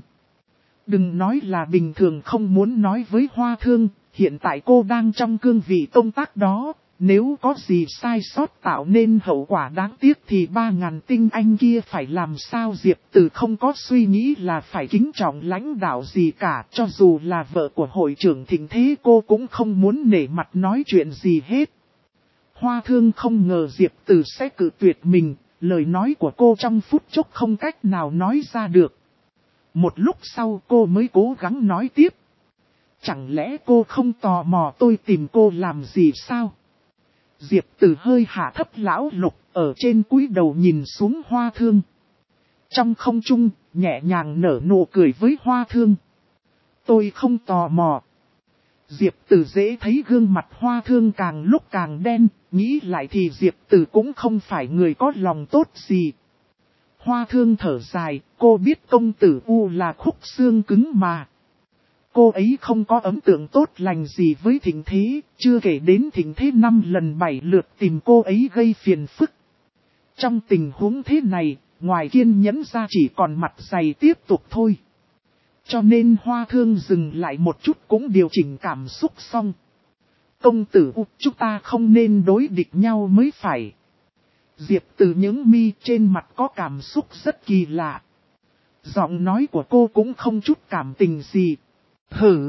Đừng nói là bình thường không muốn nói với Hoa Thương, hiện tại cô đang trong cương vị công tác đó, nếu có gì sai sót tạo nên hậu quả đáng tiếc thì 3.000 tinh anh kia phải làm sao. Diệp Từ không có suy nghĩ là phải kính trọng lãnh đạo gì cả, cho dù là vợ của hội trưởng Thịnh Thế cô cũng không muốn nể mặt nói chuyện gì hết. Hoa Thương không ngờ Diệp Từ sẽ cự tuyệt mình, lời nói của cô trong phút chốc không cách nào nói ra được. Một lúc sau cô mới cố gắng nói tiếp. Chẳng lẽ cô không tò mò tôi tìm cô làm gì sao? Diệp Từ hơi hạ thấp Lão Lục, ở trên cúi đầu nhìn xuống Hoa Thương. Trong không trung, nhẹ nhàng nở nụ cười với Hoa Thương. Tôi không tò mò. Diệp Từ dễ thấy gương mặt Hoa Thương càng lúc càng đen, nghĩ lại thì Diệp Từ cũng không phải người có lòng tốt gì. Hoa Thương thở dài, cô biết công tử U là khúc xương cứng mà. Cô ấy không có ấn tượng tốt lành gì với Thịnh Thế, chưa kể đến Thịnh Thế 5 lần 7 lượt tìm cô ấy gây phiền phức. Trong tình huống thế này, ngoài kiên nhẫn ra chỉ còn mặt dày tiếp tục thôi. Cho nên Hoa Thương dừng lại một chút cũng điều chỉnh cảm xúc xong. Công tử U, chúng ta không nên đối địch nhau mới phải. Diệp Từ những mi trên mặt có cảm xúc rất kỳ lạ. Giọng nói của cô cũng không chút cảm tình gì. Hử!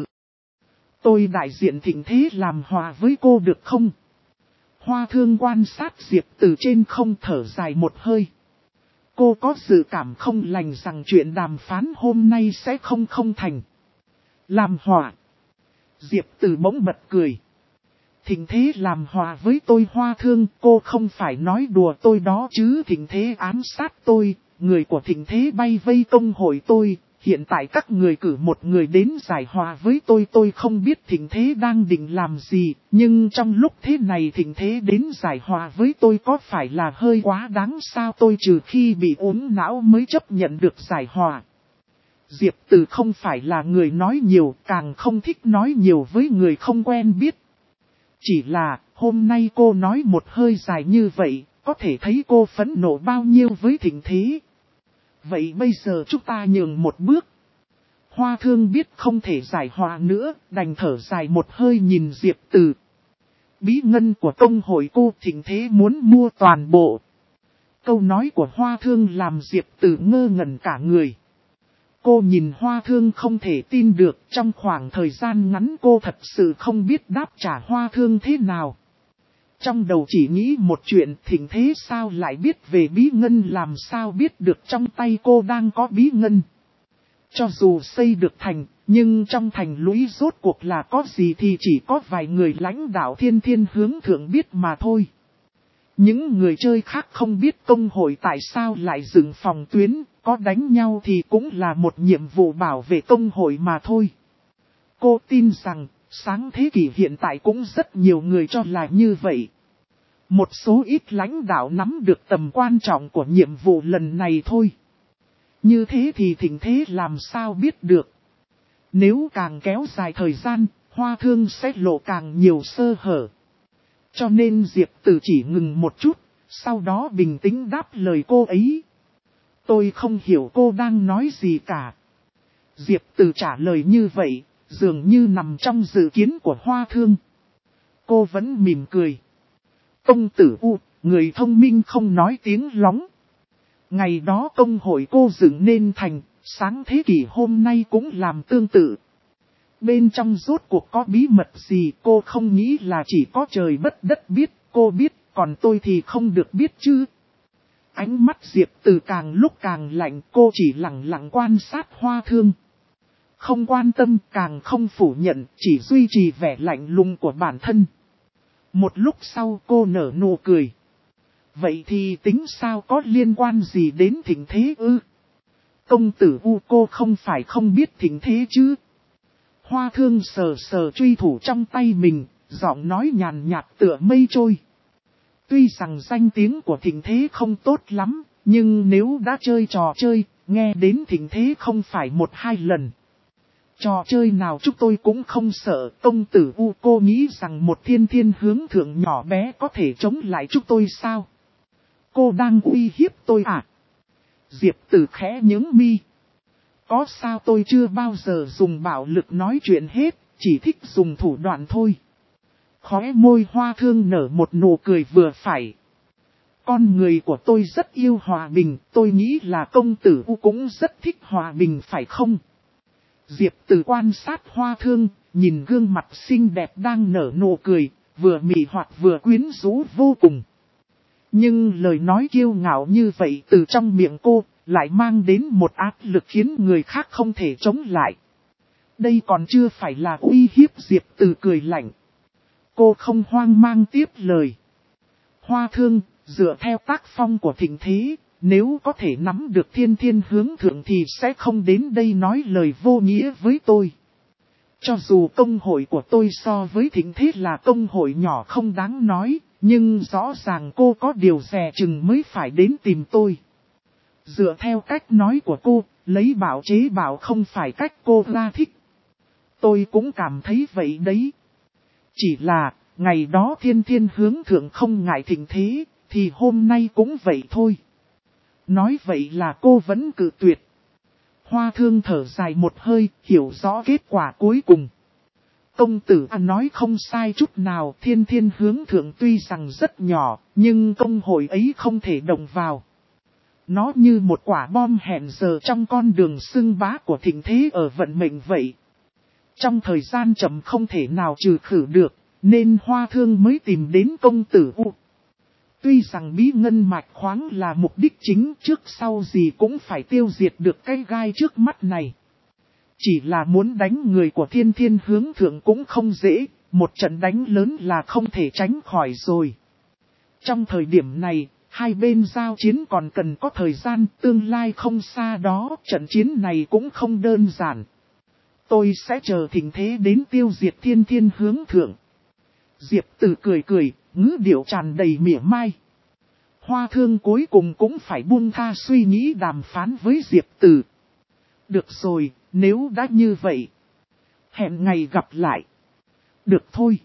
Tôi đại diện Thịnh Thế làm hòa với cô được không? Hoa Thương quan sát Diệp Từ trên không, thở dài một hơi. Cô có dự cảm không lành rằng chuyện đàm phán hôm nay sẽ không thành. Làm hòa. Diệp Từ bỗng bật cười. Thịnh Thế làm hòa với tôi? Hoa Thương, cô không phải nói đùa tôi đó chứ? Thịnh Thế ám sát tôi, người của Thịnh Thế bay vây công hội tôi. Hiện tại các người cử một người đến giải hòa với tôi không biết Thịnh Thế đang định làm gì, nhưng trong lúc thế này Thịnh Thế đến giải hòa với tôi có phải là hơi quá đáng sao? Tôi trừ khi bị uống não mới chấp nhận được giải hòa. Diệp Từ không phải là người nói nhiều, càng không thích nói nhiều với người không quen biết. Chỉ là, hôm nay cô nói một hơi dài như vậy, có thể thấy cô phẫn nộ bao nhiêu với Thịnh Thế. Vậy bây giờ chúng ta nhường một bước. Hoa Thương biết không thể giải hòa nữa, đành thở dài một hơi nhìn Diệp Từ. Bí ngân của công hội cô Thịnh Thế muốn mua toàn bộ. Câu nói của Hoa Thương làm Diệp Từ ngơ ngẩn cả người. Cô nhìn Hoa Thương không thể tin được, trong khoảng thời gian ngắn cô thật sự không biết đáp trả Hoa Thương thế nào. Trong đầu chỉ nghĩ một chuyện, Thịnh Thế sao lại biết về bí ngân, làm sao biết được trong tay cô đang có bí ngân. Cho dù xây được thành, nhưng trong thành lũy rốt cuộc là có gì thì chỉ có vài người lãnh đạo Thiên Thiên hướng thượng biết mà thôi. Những người chơi khác không biết công hội tại sao lại dựng phòng tuyến, có đánh nhau thì cũng là một nhiệm vụ bảo vệ công hội mà thôi. Cô tin rằng, sáng thế kỷ hiện tại cũng rất nhiều người cho là như vậy. Một số ít lãnh đạo nắm được tầm quan trọng của nhiệm vụ lần này thôi. Như thế thì Thịnh Thế làm sao biết được. Nếu càng kéo dài thời gian, Hoa Thương sẽ lộ càng nhiều sơ hở. Cho nên Diệp Từ chỉ ngừng một chút, sau đó bình tĩnh đáp lời cô ấy. Tôi không hiểu cô đang nói gì cả. Diệp Từ trả lời như vậy, dường như nằm trong dự kiến của Hoa Thương. Cô vẫn mỉm cười. Công tử U, người thông minh không nói tiếng lóng. Ngày đó công hội cô dựng nên thành, sáng thế kỷ hôm nay cũng làm tương tự. Bên trong rốt cuộc có bí mật gì cô không nghĩ là chỉ có trời bất đất biết, cô biết, còn tôi thì không được biết chứ. Ánh mắt Diệp Từ càng lúc càng lạnh, cô chỉ lặng lặng quan sát Hoa Thương. Không quan tâm, càng không phủ nhận, chỉ duy trì vẻ lạnh lùng của bản thân. Một lúc sau cô nở nụ cười. Vậy thì tính sao, có liên quan gì đến Thịnh Thế ư? Công tử U, cô không phải không biết Thịnh Thế chứ? Hoa Thương sờ sờ truy thủ trong tay mình, giọng nói nhàn nhạt tựa mây trôi. Tuy rằng danh tiếng của Thịnh Thế không tốt lắm, nhưng nếu đã chơi trò chơi, nghe đến Thịnh Thế không phải một hai lần. Trò chơi nào chúng tôi cũng không sợ. Công tử U, cô nghĩ rằng một thiên thiên hướng thượng nhỏ bé có thể chống lại chúng tôi sao? Cô đang uy hiếp tôi à? Diệp Từ khẽ nhướng mi. Có sao, tôi chưa bao giờ dùng bạo lực nói chuyện hết, chỉ thích dùng thủ đoạn thôi. Khóe môi Hoa Thương nở một nụ cười vừa phải. Con người của tôi rất yêu hòa bình, tôi nghĩ là công tử U cũng rất thích hòa bình phải không? Diệp Từ quan sát Hoa Thương, nhìn gương mặt xinh đẹp đang nở nụ cười, vừa mị hoặc vừa quyến rũ vô cùng. Nhưng lời nói kiêu ngạo như vậy từ trong miệng cô, lại mang đến một áp lực khiến người khác không thể chống lại. Đây còn chưa phải là uy hiếp. Diệp Từ cười lạnh. Cô không hoang mang tiếp lời. Hoa Thương, dựa theo tác phong của Thịnh Thế, nếu có thể nắm được thiên thiên hướng thượng thì sẽ không đến đây nói lời vô nghĩa với tôi. Cho dù công hội của tôi so với Thịnh Thế là công hội nhỏ không đáng nói, nhưng rõ ràng cô có điều dè chừng mới phải đến tìm tôi. Dựa theo cách nói của cô, lấy bảo chế bảo không phải cách cô ra thích. Tôi cũng cảm thấy vậy đấy. Chỉ là, ngày đó thiên thiên hướng thượng không ngại Thịnh Thế, thì hôm nay cũng vậy thôi. Nói vậy là cô vẫn cự tuyệt. Hoa Thương thở dài một hơi, hiểu rõ kết quả cuối cùng. Công tử nói không sai chút nào, thiên thiên hướng thượng tuy rằng rất nhỏ, nhưng công hội ấy không thể động vào. Nó như một quả bom hẹn giờ trong con đường xưng bá của Thịnh Thế ở vận mệnh vậy. Trong thời gian chậm không thể nào trừ khử được, nên Hoa Thương mới tìm đến công tử U. Tuy rằng bí ngân mạch khoáng là mục đích chính, trước sau gì cũng phải tiêu diệt được cái gai trước mắt này. Chỉ là muốn đánh người của thiên thiên hướng thượng cũng không dễ, một trận đánh lớn là không thể tránh khỏi rồi. Trong thời điểm này, hai bên giao chiến còn cần có thời gian, tương lai không xa đó, trận chiến này cũng không đơn giản. Tôi sẽ chờ Thịnh Thế đến tiêu diệt thiên thiên hướng thượng. Diệp Từ cười cười, ngữ điệu tràn đầy mỉa mai. Hoa Thương cuối cùng cũng phải buông tha suy nghĩ đàm phán với Diệp Từ. Được rồi, nếu đã như vậy, hẹn ngày gặp lại. Được thôi.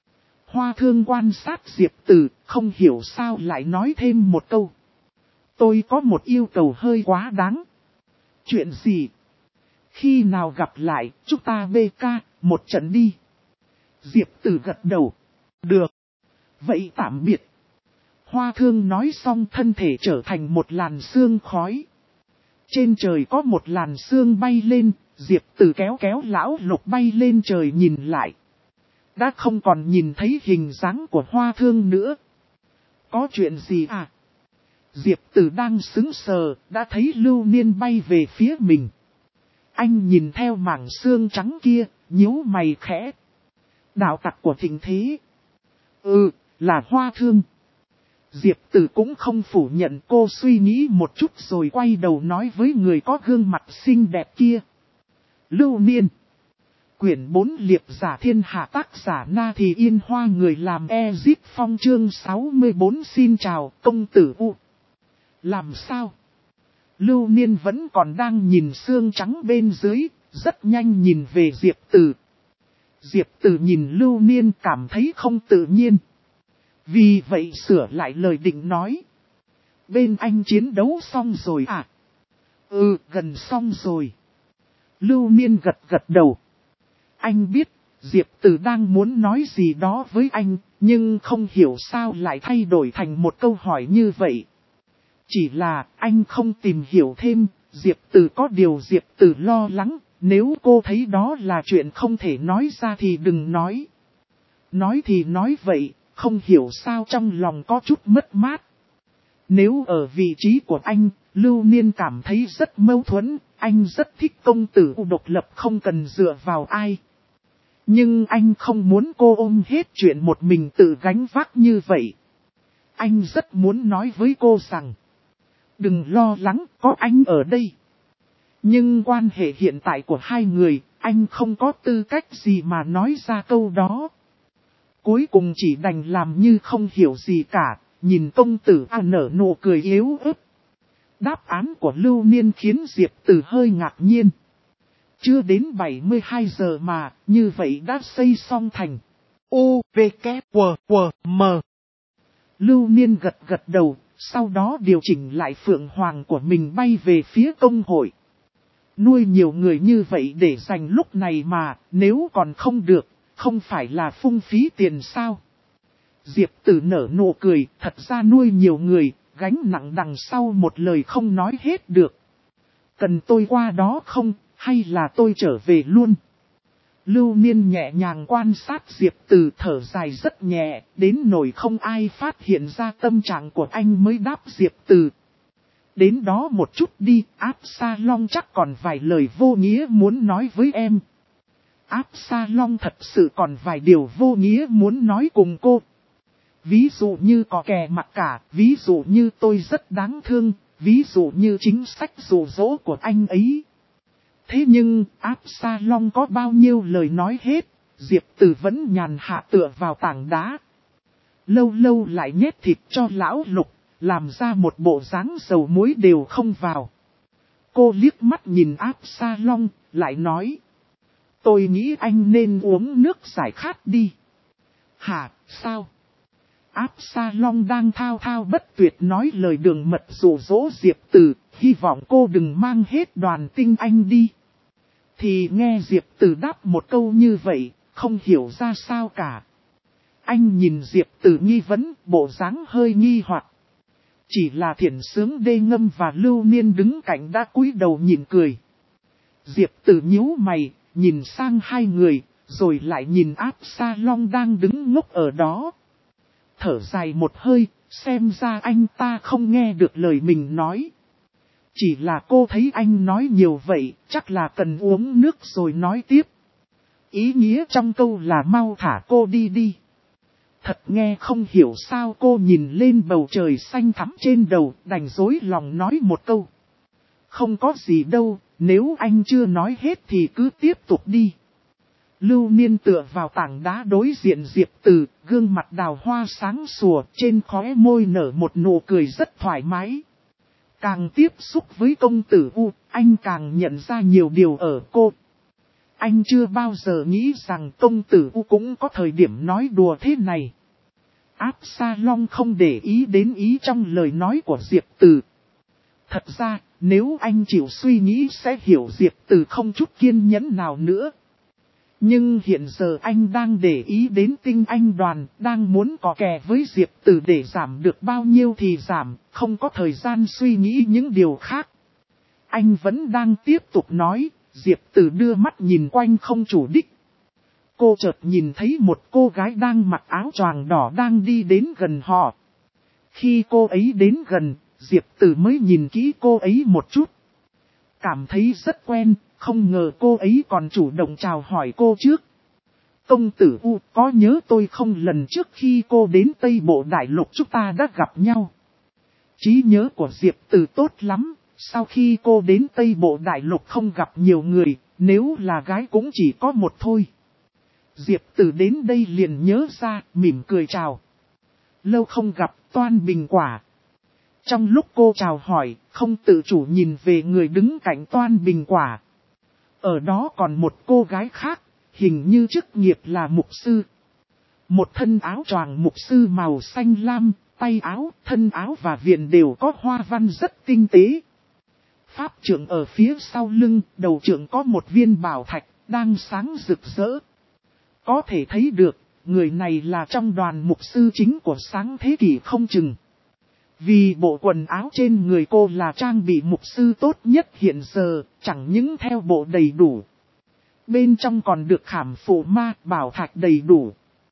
Hoa Thương quan sát Diệp Từ, không hiểu sao lại nói thêm một câu. Tôi có một yêu cầu hơi quá đáng. Chuyện gì? Khi nào gặp lại, chúng ta BK, một trận đi. Diệp Tử gật đầu. Được. Vậy tạm biệt. Hoa Thương nói xong thân thể trở thành một làn sương khói. Trên trời có một làn sương bay lên, Diệp Tử kéo kéo lão Lục bay lên trời nhìn lại. Đã không còn nhìn thấy hình dáng của Hoa Thương nữa. Có chuyện gì à? Diệp Tử đang sững sờ, đã thấy Lưu Niên bay về phía mình. Anh nhìn theo mảng sương trắng kia, nhíu mày khẽ. Đạo tặc của Thịnh Thế. Là Hoa Thương. Diệp Tử cũng không phủ nhận, cô suy nghĩ một chút rồi quay đầu nói với người có gương mặt xinh đẹp kia. Lưu Niên. Quyển 4 Liệp giả thiên hạ, tác giả Na Thì Yên Hoa, người làm Ezip Phong, chương 64. Xin chào công tử U. Làm sao? Lưu Niên vẫn còn đang nhìn xương trắng bên dưới, rất nhanh nhìn về Diệp Tử. Diệp Tử nhìn Lưu Niên cảm thấy không tự nhiên. Vì vậy sửa lại lời định nói. Bên anh chiến đấu xong rồi à? Gần xong rồi. Lưu Niên gật gật đầu. Anh biết, Diệp Tử đang muốn nói gì đó với anh, nhưng không hiểu sao lại thay đổi thành một câu hỏi như vậy. Chỉ là anh không tìm hiểu thêm, Diệp Tử có điều Diệp Tử lo lắng, nếu cô thấy đó là chuyện không thể nói ra thì đừng nói. Nói thì nói vậy, không hiểu sao trong lòng có chút mất mát. Nếu ở vị trí của anh, Lưu Niên cảm thấy rất mâu thuẫn, anh rất thích công tử độc lập không cần dựa vào ai. Nhưng anh không muốn cô ôm hết chuyện một mình tự gánh vác như vậy. Anh rất muốn nói với cô rằng, đừng lo lắng, có anh ở đây. Nhưng quan hệ hiện tại của hai người, anh không có tư cách gì mà nói ra câu đó. Cuối cùng chỉ đành làm như không hiểu gì cả, nhìn công tử nở nụ cười yếu ớt. Đáp án của Lưu Niên khiến Diệp Tử hơi ngạc nhiên. Chưa đến 72 giờ mà, như vậy đã xây xong thành. U, V, K, W, W, M. Lưu Niên gật gật đầu, sau đó điều chỉnh lại phượng hoàng của mình bay về phía công hội. Nuôi nhiều người như vậy để dành lúc này mà, nếu còn không được, không phải là phung phí tiền sao? Diệp Tử nở nụ cười, thật ra nuôi nhiều người, gánh nặng đằng sau một lời không nói hết được. Cần tôi qua đó không, hay là tôi trở về luôn? Lưu Niên nhẹ nhàng quan sát Diệp Tử, thở dài rất nhẹ, đến nỗi không ai phát hiện ra tâm trạng của anh mới đáp Diệp Tử. Đến đó một chút đi, Absalom chắc còn vài lời vô nghĩa muốn nói với em. Absalom thật sự còn vài điều vô nghĩa muốn nói cùng cô. Ví dụ như có kẻ mặc cả, ví dụ như tôi rất đáng thương, ví dụ như chính sách dụ dỗ của anh ấy. Thế nhưng, Absalom có bao nhiêu lời nói hết, Diệp Tử vẫn nhàn hạ tựa vào tảng đá. Lâu lâu lại nhét thịt cho lão Lục, làm ra một bộ dáng dầu muối đều không vào. Cô liếc mắt nhìn Absalom, lại nói. Tôi nghĩ anh nên uống nước giải khát đi. Hả, sao? Absalom đang thao thao bất tuyệt nói lời đường mật dụ dỗ Diệp Tử, hy vọng cô đừng mang hết đoàn tinh anh đi. Thì nghe Diệp Tử đáp một câu như vậy, không hiểu ra sao cả. Anh nhìn Diệp Tử nghi vấn, bộ dáng hơi nghi hoặc. Chỉ là Thiển Sướng Đê Ngâm và Lưu Niên đứng cạnh đã cúi đầu nhìn cười. Diệp Tử nhíu mày, nhìn sang hai người, rồi lại nhìn Absalom đang đứng ngốc ở đó. Thở dài một hơi, xem ra anh ta không nghe được lời mình nói. Chỉ là cô thấy anh nói nhiều vậy, chắc là cần uống nước rồi nói tiếp. Ý nghĩa trong câu là mau thả cô đi đi. Thật nghe không hiểu sao cô nhìn lên bầu trời xanh thắm trên đầu, đành dối lòng nói một câu. Không có gì đâu, nếu anh chưa nói hết thì cứ tiếp tục đi. Lưu Niên tựa vào tảng đá đối diện Diệp Tử, gương mặt đào hoa sáng sủa, trên khóe môi nở một nụ cười rất thoải mái. Càng tiếp xúc với công tử U, anh càng nhận ra nhiều điều ở cô. Anh chưa bao giờ nghĩ rằng công tử U cũng có thời điểm nói đùa thế này. Absalom không để ý đến ý trong lời nói của Diệp Tử. Thật ra, nếu anh chịu suy nghĩ sẽ hiểu Diệp Từ không chút kiên nhẫn nào nữa. Nhưng hiện giờ anh đang để ý đến tinh anh đoàn, đang muốn cọ kè với Diệp Từ để giảm được bao nhiêu thì giảm, không có thời gian suy nghĩ những điều khác. Anh vẫn đang tiếp tục nói, Diệp Từ đưa mắt nhìn quanh không chủ đích. Cô chợt nhìn thấy một cô gái đang mặc áo choàng đỏ đang đi đến gần họ. Khi cô ấy đến gần, Diệp Từ mới nhìn kỹ cô ấy một chút. Cảm thấy rất quen, không ngờ cô ấy còn chủ động chào hỏi cô trước. Công tử U, có nhớ tôi không, lần trước khi cô đến Tây Bộ Đại Lục chúng ta đã gặp nhau. Trí nhớ của Diệp Từ tốt lắm, sau khi cô đến Tây Bộ Đại Lục không gặp nhiều người, nếu là gái cũng chỉ có một thôi. Diệp Từ đến đây liền nhớ ra, mỉm cười chào. Lâu không gặp, Toan Bình Quả. Trong lúc cô chào hỏi, không tự chủ nhìn về người đứng cạnh Toan Bình Quả. Ở đó còn một cô gái khác, hình như chức nghiệp là mục sư. Một thân áo choàng mục sư màu xanh lam, tay áo, thân áo và viền đều có hoa văn rất tinh tế. Pháp trượng ở phía sau lưng, đầu trượng có một viên bảo thạch, đang sáng rực rỡ. Có thể thấy được, người này là trong đoàn mục sư chính của sáng thế kỷ không chừng. Vì bộ quần áo trên người cô là trang bị mục sư tốt nhất hiện giờ, chẳng những theo bộ đầy đủ. Bên trong còn được khảm phù ma, bảo thạch đầy đủ.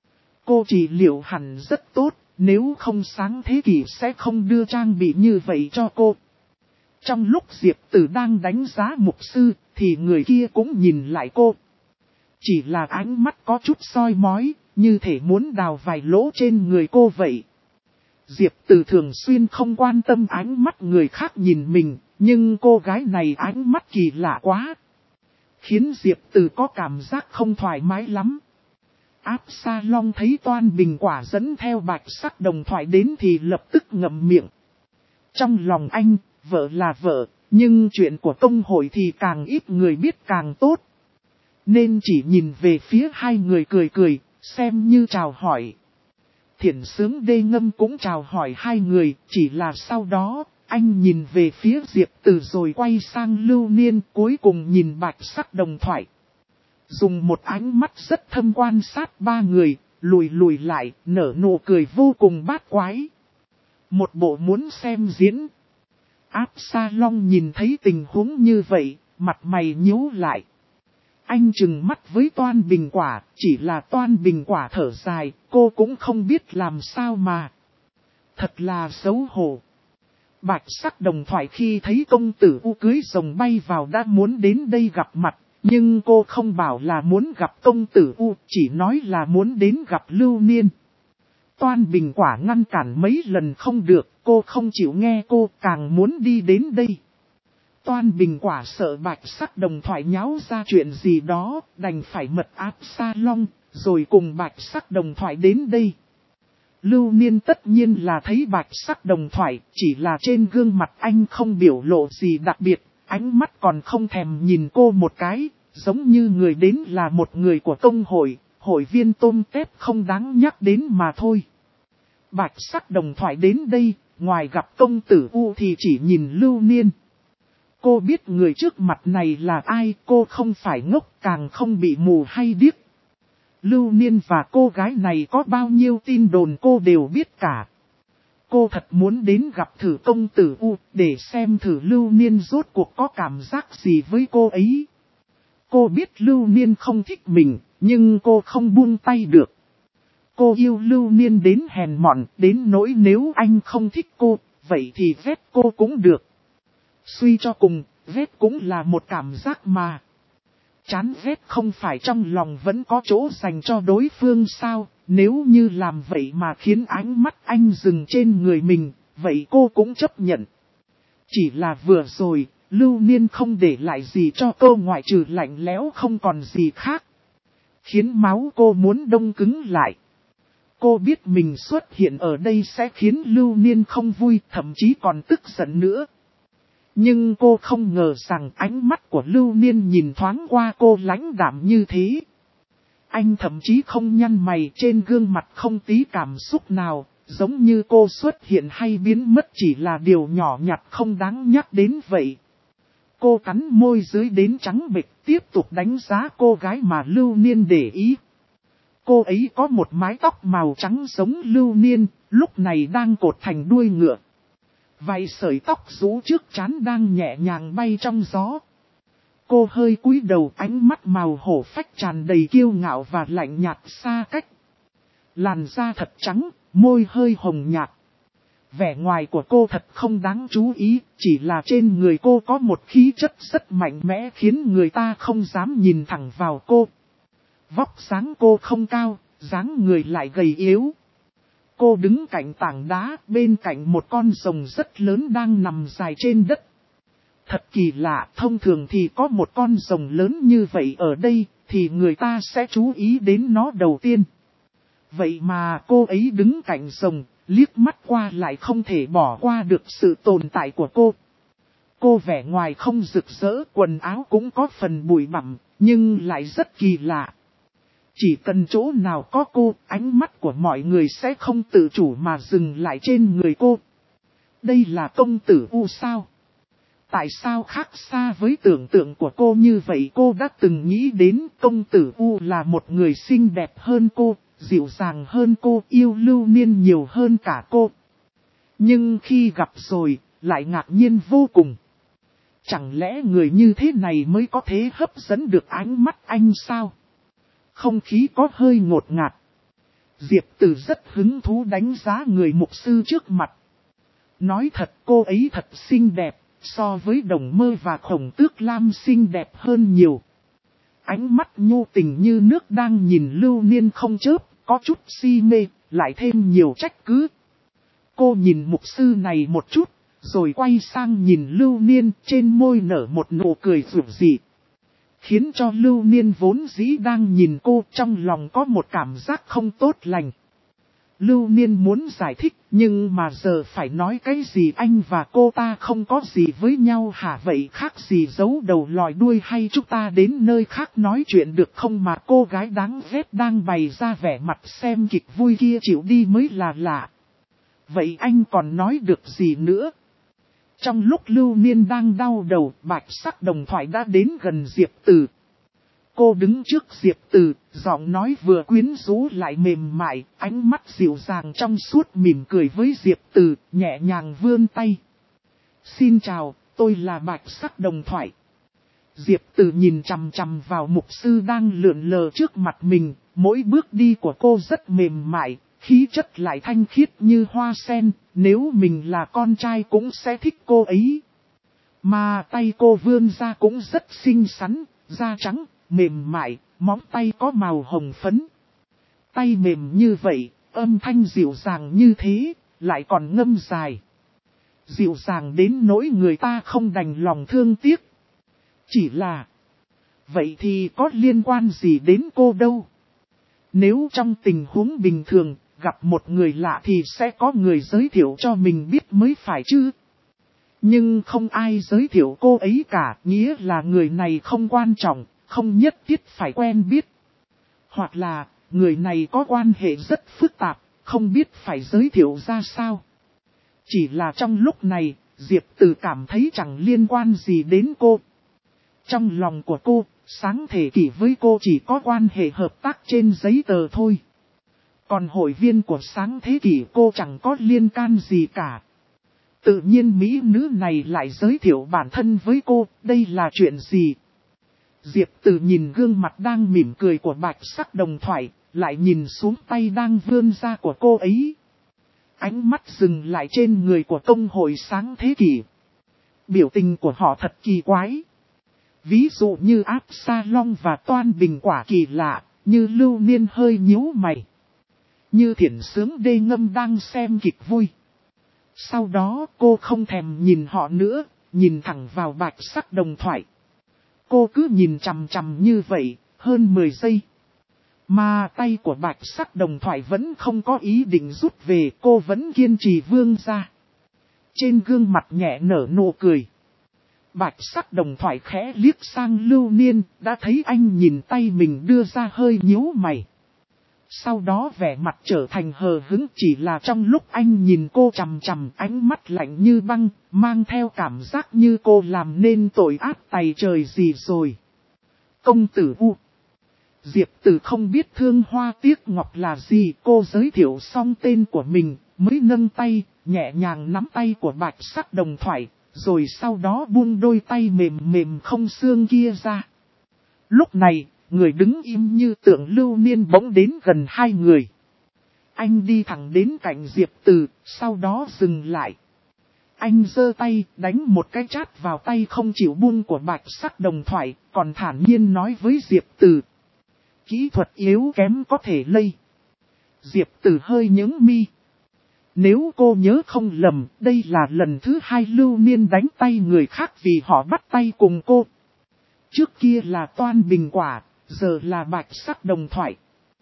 Cô trị liệu hẳn rất tốt, nếu không sáng thế kỷ sẽ không đưa trang bị như vậy cho cô. Trong lúc Diệp Từ đang đánh giá mục sư, thì người kia cũng nhìn lại cô. Chỉ là ánh mắt có chút soi mói, như thể muốn đào vài lỗ trên người cô vậy. Diệp Từ thường xuyên không quan tâm ánh mắt người khác nhìn mình, nhưng cô gái này ánh mắt kỳ lạ quá. Khiến Diệp Từ có cảm giác không thoải mái lắm. Absalom thấy Toan Bình Quả dẫn theo Bạch Sắc Đồng Thoại đến thì lập tức ngậm miệng. Trong lòng anh, vợ là vợ, nhưng chuyện của công hội thì càng ít người biết càng tốt. Nên chỉ nhìn về phía hai người cười cười, xem như chào hỏi. Thiển Sướng Đê Ngâm cũng chào hỏi hai người, chỉ là sau đó, anh nhìn về phía Diệp Từ rồi quay sang Lưu Niên, cuối cùng nhìn Bạch Sắc Đồng Thoại. Dùng một ánh mắt rất thâm quan sát ba người, lùi lại, nở nụ cười vô cùng bát quái. Một bộ muốn xem diễn. Absalom nhìn thấy tình huống như vậy, mặt mày nhíu lại. Anh trừng mắt với Toan Bình Quả, chỉ là Toan Bình Quả thở dài, cô cũng không biết làm sao mà. Thật là xấu hổ. Bạch Sắc Đồng Thoại khi thấy công tử U cưới rồng bay vào đã muốn đến đây gặp mặt, nhưng cô không bảo là muốn gặp công tử U, chỉ nói là muốn đến gặp Lưu Niên. Toan Bình Quả ngăn cản mấy lần không được, cô không chịu nghe cô, càng muốn đi đến đây. Toan Bình Quả sợ Bạch Sắc Đồng Thoại nháo ra chuyện gì đó, đành phải mật Absalom, rồi cùng Bạch Sắc Đồng Thoại đến đây. Lưu Niên tất nhiên là thấy Bạch Sắc Đồng Thoại, chỉ là trên gương mặt anh không biểu lộ gì đặc biệt, ánh mắt còn không thèm nhìn cô một cái, giống như người đến là một người của công hội, hội viên tôm tép không đáng nhắc đến mà thôi. Bạch Sắc Đồng Thoại đến đây, ngoài gặp công tử U thì chỉ nhìn Lưu Niên. Cô biết người trước mặt này là ai, cô không phải ngốc, càng không bị mù hay điếc. Lưu Niên và cô gái này có bao nhiêu tin đồn cô đều biết cả. Cô thật muốn đến gặp thử công tử U, để xem thử Lưu Niên rốt cuộc có cảm giác gì với cô ấy. Cô biết Lưu Niên không thích mình, nhưng cô không buông tay được. Cô yêu Lưu Niên đến hèn mọn, đến nỗi nếu anh không thích cô, vậy thì ghét cô cũng được. Suy cho cùng, ghét cũng là một cảm giác mà. Chán ghét không phải trong lòng vẫn có chỗ dành cho đối phương sao, nếu như làm vậy mà khiến ánh mắt anh dừng trên người mình, vậy cô cũng chấp nhận. Chỉ là vừa rồi, Lưu Niên không để lại gì cho cô ngoại trừ lạnh lẽo không còn gì khác. Khiến máu cô muốn đông cứng lại. Cô biết mình xuất hiện ở đây sẽ khiến Lưu Niên không vui, thậm chí còn tức giận nữa. Nhưng cô không ngờ rằng ánh mắt của Lưu Niên nhìn thoáng qua cô lãnh đạm như thế. Anh thậm chí không nhăn mày, trên gương mặt không tí cảm xúc nào, Giống như cô xuất hiện hay biến mất chỉ là điều nhỏ nhặt không đáng nhắc đến vậy. Cô cắn môi dưới đến trắng bệch, tiếp tục đánh giá cô gái mà Lưu Niên để ý. Cô ấy có một mái tóc màu trắng giống Lưu Niên, lúc này đang cột thành đuôi ngựa. Vài sợi tóc rũ trước trán đang nhẹ nhàng bay trong gió. Cô hơi cúi đầu, ánh mắt màu hổ phách tràn đầy kiêu ngạo và lạnh nhạt xa cách. Làn da thật trắng, môi hơi hồng nhạt. Vẻ ngoài của cô thật không đáng chú ý, chỉ là trên người cô có một khí chất rất mạnh mẽ khiến người ta không dám nhìn thẳng vào cô. Vóc dáng cô không cao, dáng người lại gầy yếu. Cô đứng cạnh tảng đá, bên cạnh một con rồng rất lớn đang nằm dài trên đất. Thật kỳ lạ, thông thường thì có một con rồng lớn như vậy ở đây, thì người ta sẽ chú ý đến nó đầu tiên. Vậy mà cô ấy đứng cạnh rồng, liếc mắt qua lại không thể bỏ qua được sự tồn tại của cô. Cô vẻ ngoài không rực rỡ, quần áo cũng có phần bụi bặm, nhưng lại rất kỳ lạ. Chỉ cần chỗ nào có cô, ánh mắt của mọi người sẽ không tự chủ mà dừng lại trên người cô. Đây là công tử U sao? Tại sao khác xa với tưởng tượng của cô như vậy? Cô đã từng nghĩ đến công tử U là một người xinh đẹp hơn cô, dịu dàng hơn cô, yêu Lưu Niên nhiều hơn cả cô. Nhưng khi gặp rồi, lại ngạc nhiên vô cùng. Chẳng lẽ người như thế này mới có thể hấp dẫn được ánh mắt anh sao? Không khí có hơi ngột ngạt. Diệp Từ rất hứng thú đánh giá người mục sư trước mặt. Nói thật, cô ấy thật xinh đẹp, so với Đồng Mơ và Khổng Tước Lam xinh đẹp hơn nhiều. Ánh mắt nhu tình như nước đang nhìn Lưu Niên không chớp, có chút si mê, lại thêm nhiều trách cứ. Cô nhìn mục sư này một chút, rồi quay sang nhìn Lưu Niên, trên môi nở một nụ cười rủ rỉ. Khiến cho Lưu Niên vốn dĩ đang nhìn cô, trong lòng có một cảm giác không tốt lành. Lưu Niên muốn giải thích, nhưng mà giờ phải nói cái gì? Anh và cô ta không có gì với nhau hả? Vậy khác gì giấu đầu lòi đuôi, hay chúng ta đến nơi khác nói chuyện được không? Mà cô gái đáng ghét đang bày ra vẻ mặt xem kịch vui kia chịu đi mới là lạ. Vậy anh còn nói được gì nữa? Trong lúc Lưu Niên đang đau đầu, Bạch Sắc Đồng Thoại đã đến gần Diệp Từ. Cô đứng trước Diệp Từ, giọng nói vừa quyến rũ lại mềm mại, ánh mắt dịu dàng trong suốt, mỉm cười với Diệp Từ, nhẹ nhàng vươn tay. Xin chào, tôi là Bạch Sắc Đồng Thoại. Diệp Từ nhìn chằm chằm vào mục sư đang lượn lờ trước mặt mình, mỗi bước đi của cô rất mềm mại, khí chất lại thanh khiết như hoa sen, nếu mình là con trai cũng sẽ thích cô ấy. Mà tay cô vươn ra cũng rất xinh xắn, da trắng, mềm mại, móng tay có màu hồng phấn. Tay mềm như vậy, âm thanh dịu dàng như thế, lại còn ngâm dài. Dịu dàng đến nỗi người ta không đành lòng thương tiếc. Chỉ là, vậy thì có liên quan gì đến cô đâu? Nếu trong tình huống bình thường, gặp một người lạ thì sẽ có người giới thiệu cho mình biết mới phải chứ. Nhưng không ai giới thiệu cô ấy cả, nghĩa là người này không quan trọng, không nhất thiết phải quen biết. Hoặc là, người này có quan hệ rất phức tạp, không biết phải giới thiệu ra sao. Chỉ là trong lúc này, Diệp Từ cảm thấy chẳng liên quan gì đến cô. Trong lòng của cô, Sáng Thế Kỷ với cô chỉ có quan hệ hợp tác trên giấy tờ thôi. Còn hội viên của Sáng Thế Kỷ cô chẳng có liên can gì cả. Tự nhiên mỹ nữ này lại giới thiệu bản thân với cô, đây là chuyện gì? Diệp Từ nhìn gương mặt đang mỉm cười của Bạch Sắc Đồng Thoại, lại nhìn xuống tay đang vươn ra của cô ấy. Ánh mắt dừng lại trên người của công hội Sáng Thế Kỷ. Biểu tình của họ thật kỳ quái. Ví dụ như Áp Sa Long và Toan Bình quả kỳ lạ, như Lưu Niên hơi nhíu mày. Như Thiển Sướng Đê Ngâm đang xem kịch vui. Sau đó cô không thèm nhìn họ nữa, nhìn thẳng vào Bạch Sắc Đồng Thoại. Cô cứ nhìn chằm chằm như vậy, hơn 10 giây. Mà tay của Bạch Sắc Đồng Thoại vẫn không có ý định rút về, cô vẫn kiên trì vươn ra. Trên gương mặt nhẹ nở nụ cười. Bạch Sắc Đồng Thoại khẽ liếc sang Lưu Niên, đã thấy anh nhìn tay mình đưa ra hơi nhíu mày. sau đó vẻ mặt trở thành hờ hững, chỉ là trong lúc anh nhìn cô chằm chằm, ánh mắt lạnh như băng, mang theo cảm giác như cô làm nên tội ác tày trời gì rồi. Công tử U. Diệp Tử không biết thương hoa tiếc ngọc là gì, cô giới thiệu xong tên của mình, mới nâng tay, nhẹ nhàng nắm tay của Bạch Sắc Đồng Thoại, rồi sau đó buông đôi tay mềm mềm không xương kia ra. Lúc này, người đứng im như tượng Lưu Niên bỗng đến gần hai người. Anh đi thẳng đến cạnh Diệp Tử, sau đó dừng lại. Anh giơ tay, đánh một cái chát vào tay không chịu buông của Bạch Sắc Đồng Thoại, còn thản nhiên nói với Diệp Tử. Kỹ thuật yếu kém có thể lây. Diệp Tử hơi nhướng mi. Nếu cô nhớ không lầm, đây là lần thứ hai Lưu Niên đánh tay người khác vì họ bắt tay cùng cô. Trước kia là Toan Bình Quả, giờ là Bạch Sắc Đồng Thoại.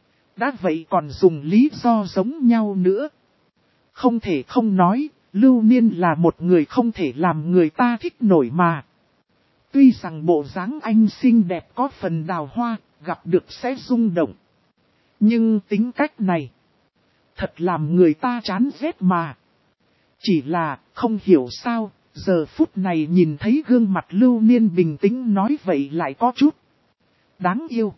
Đã vậy còn dùng lý do giống nhau nữa. Không thể không nói, Lưu Niên là một người không thể làm người ta thích nổi mà. Tuy rằng bộ dáng anh xinh đẹp có phần đào hoa, gặp được sẽ rung động. Nhưng tính cách này, thật làm người ta chán ghét mà. Chỉ là, không hiểu sao, giờ phút này nhìn thấy gương mặt Lưu Niên bình tĩnh nói vậy lại có chút đáng yêu.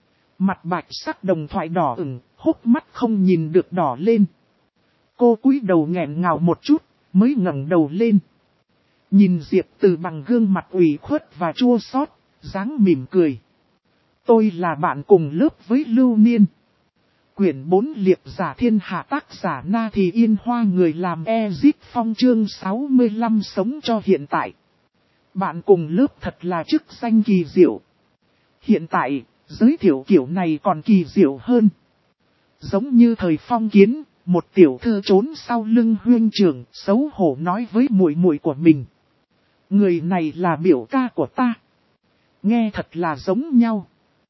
Mặt Bạch Sắc Đồng Thoại đỏ ửng, hốc mắt không nhìn được đỏ lên. Cô cúi đầu nghẹn ngào một chút, mới ngẩng đầu lên. Nhìn Diệp Tử bằng gương mặt ủy khuất và chua xót, dáng mỉm cười. Tôi là bạn cùng lớp với Lưu Niên. Quyển 4 Liệp Giả Thiên Hạ, tác giả Na Thì Yên Hoa, người làm Ezip Phong, chương 65 sống cho hiện tại. Bạn cùng lớp thật là chức danh kỳ diệu. Hiện tại, giới thiệu kiểu này còn kỳ diệu hơn. Giống như thời phong kiến, một tiểu thư trốn sau lưng huynh trưởng, xấu hổ nói với muội muội của mình. Người này là biểu ca của ta. Nghe thật là giống nhau.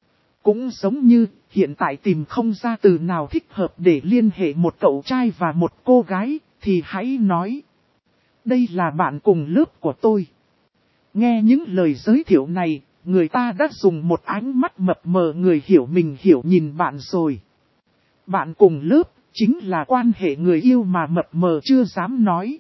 Cũng giống như, hiện tại tìm không ra từ nào thích hợp để liên hệ một cậu trai và một cô gái, thì hãy nói. Đây là bạn cùng lớp của tôi. Nghe những lời giới thiệu này, người ta đã dùng một ánh mắt mập mờ người hiểu mình hiểu nhìn bạn rồi. Bạn cùng lớp, chính là quan hệ người yêu mà mập mờ chưa dám nói.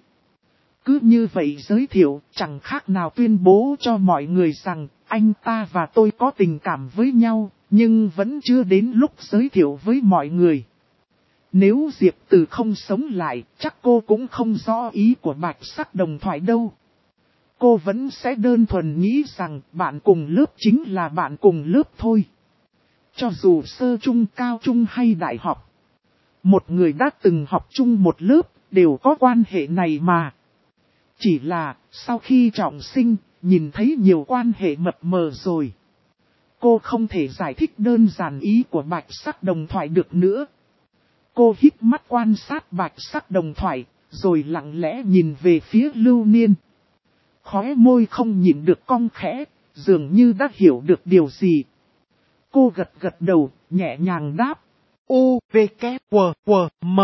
Cứ như vậy giới thiệu, chẳng khác nào tuyên bố cho mọi người rằng, anh ta và tôi có tình cảm với nhau, nhưng vẫn chưa đến lúc giới thiệu với mọi người. Nếu Diệp Tử không sống lại, chắc cô cũng không rõ ý của Bạch Sắc Đồng Thoại đâu. Cô vẫn sẽ đơn thuần nghĩ rằng bạn cùng lớp chính là bạn cùng lớp thôi. Cho dù sơ trung, cao trung hay đại học, một người đã từng học chung một lớp, đều có quan hệ này mà. Chỉ là, sau khi trọng sinh, nhìn thấy nhiều quan hệ mập mờ rồi. Cô không thể giải thích đơn giản ý của Bạch Sắc Đồng Thoại được nữa. Cô híp mắt quan sát Bạch Sắc Đồng Thoại, rồi lặng lẽ nhìn về phía Lưu Niên. Khóe môi không nhìn được cong khẽ, dường như đã hiểu được điều gì. Cô gật gật đầu, nhẹ nhàng đáp. U, V, K, W, W, M.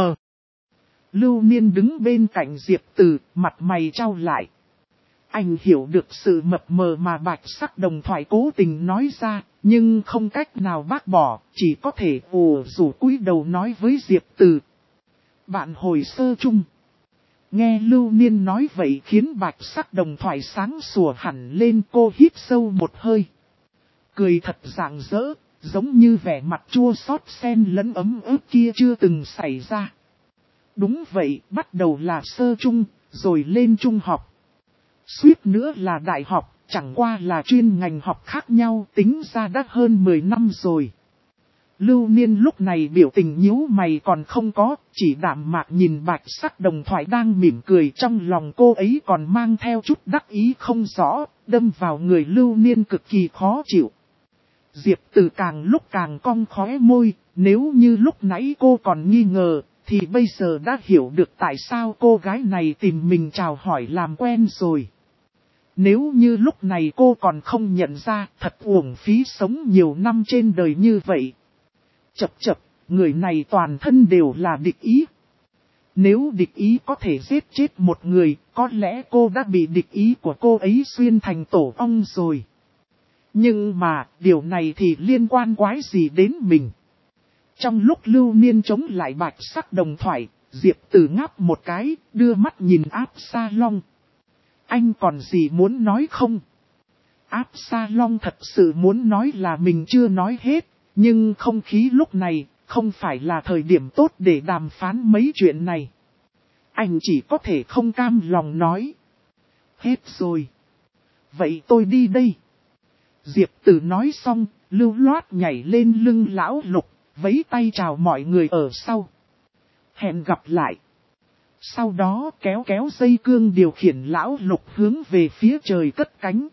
Lưu Niên đứng bên cạnh Diệp Tử, mặt mày trao lại. Anh hiểu được sự mập mờ mà Bạch Sắc Đồng Thoại cố tình nói ra, nhưng không cách nào bác bỏ, chỉ có thể rủ cúi đầu nói với Diệp Tử. Bạn hồi sơ chung. Nghe Lưu Niên nói vậy khiến Bạch Sắc Đồng Thoại sáng sủa hẳn lên, cô hít sâu một hơi. Cười thật rạng rỡ, giống như vẻ mặt chua xót xen lẫn ấm ức kia chưa từng xảy ra. Đúng vậy, bắt đầu là sơ trung, rồi lên trung học. Suýt nữa là đại học, chẳng qua là chuyên ngành học khác nhau, tính ra đã hơn 10 năm rồi. Lưu Niên lúc này biểu tình nhíu mày còn không có, chỉ đạm mạc nhìn Bạch Sắc Đồng Thoại đang mỉm cười, trong lòng cô ấy còn mang theo chút đắc ý không rõ, đâm vào người Lưu Niên cực kỳ khó chịu. Diệp Tử càng lúc càng cong khóe môi, nếu như lúc nãy cô còn nghi ngờ, thì bây giờ đã hiểu được tại sao cô gái này tìm mình chào hỏi làm quen rồi. Nếu như lúc này cô còn không nhận ra, thật uổng phí sống nhiều năm trên đời như vậy. Chập chập, người này toàn thân đều là địch ý. Nếu địch ý có thể giết chết một người, có lẽ cô đã bị địch ý của cô ấy xuyên thành tổ ong rồi. Nhưng mà, điều này thì liên quan quái gì đến mình? Trong lúc Lưu Niên chống lại bạch sắc đồng thoại, Diệp Tử ngáp một cái, đưa mắt nhìn Absalom. Anh còn gì muốn nói không? Absalom thật sự muốn nói là mình chưa nói hết, nhưng không khí lúc này không phải là thời điểm tốt để đàm phán mấy chuyện này. Anh chỉ có thể không cam lòng nói. Hết rồi. Vậy tôi đi đây. Diệp Tử nói xong, lưu loát nhảy lên lưng lão Lục, vẫy tay chào mọi người ở sau. Hẹn gặp lại. Sau đó kéo kéo dây cương điều khiển lão Lục hướng về phía trời cất cánh.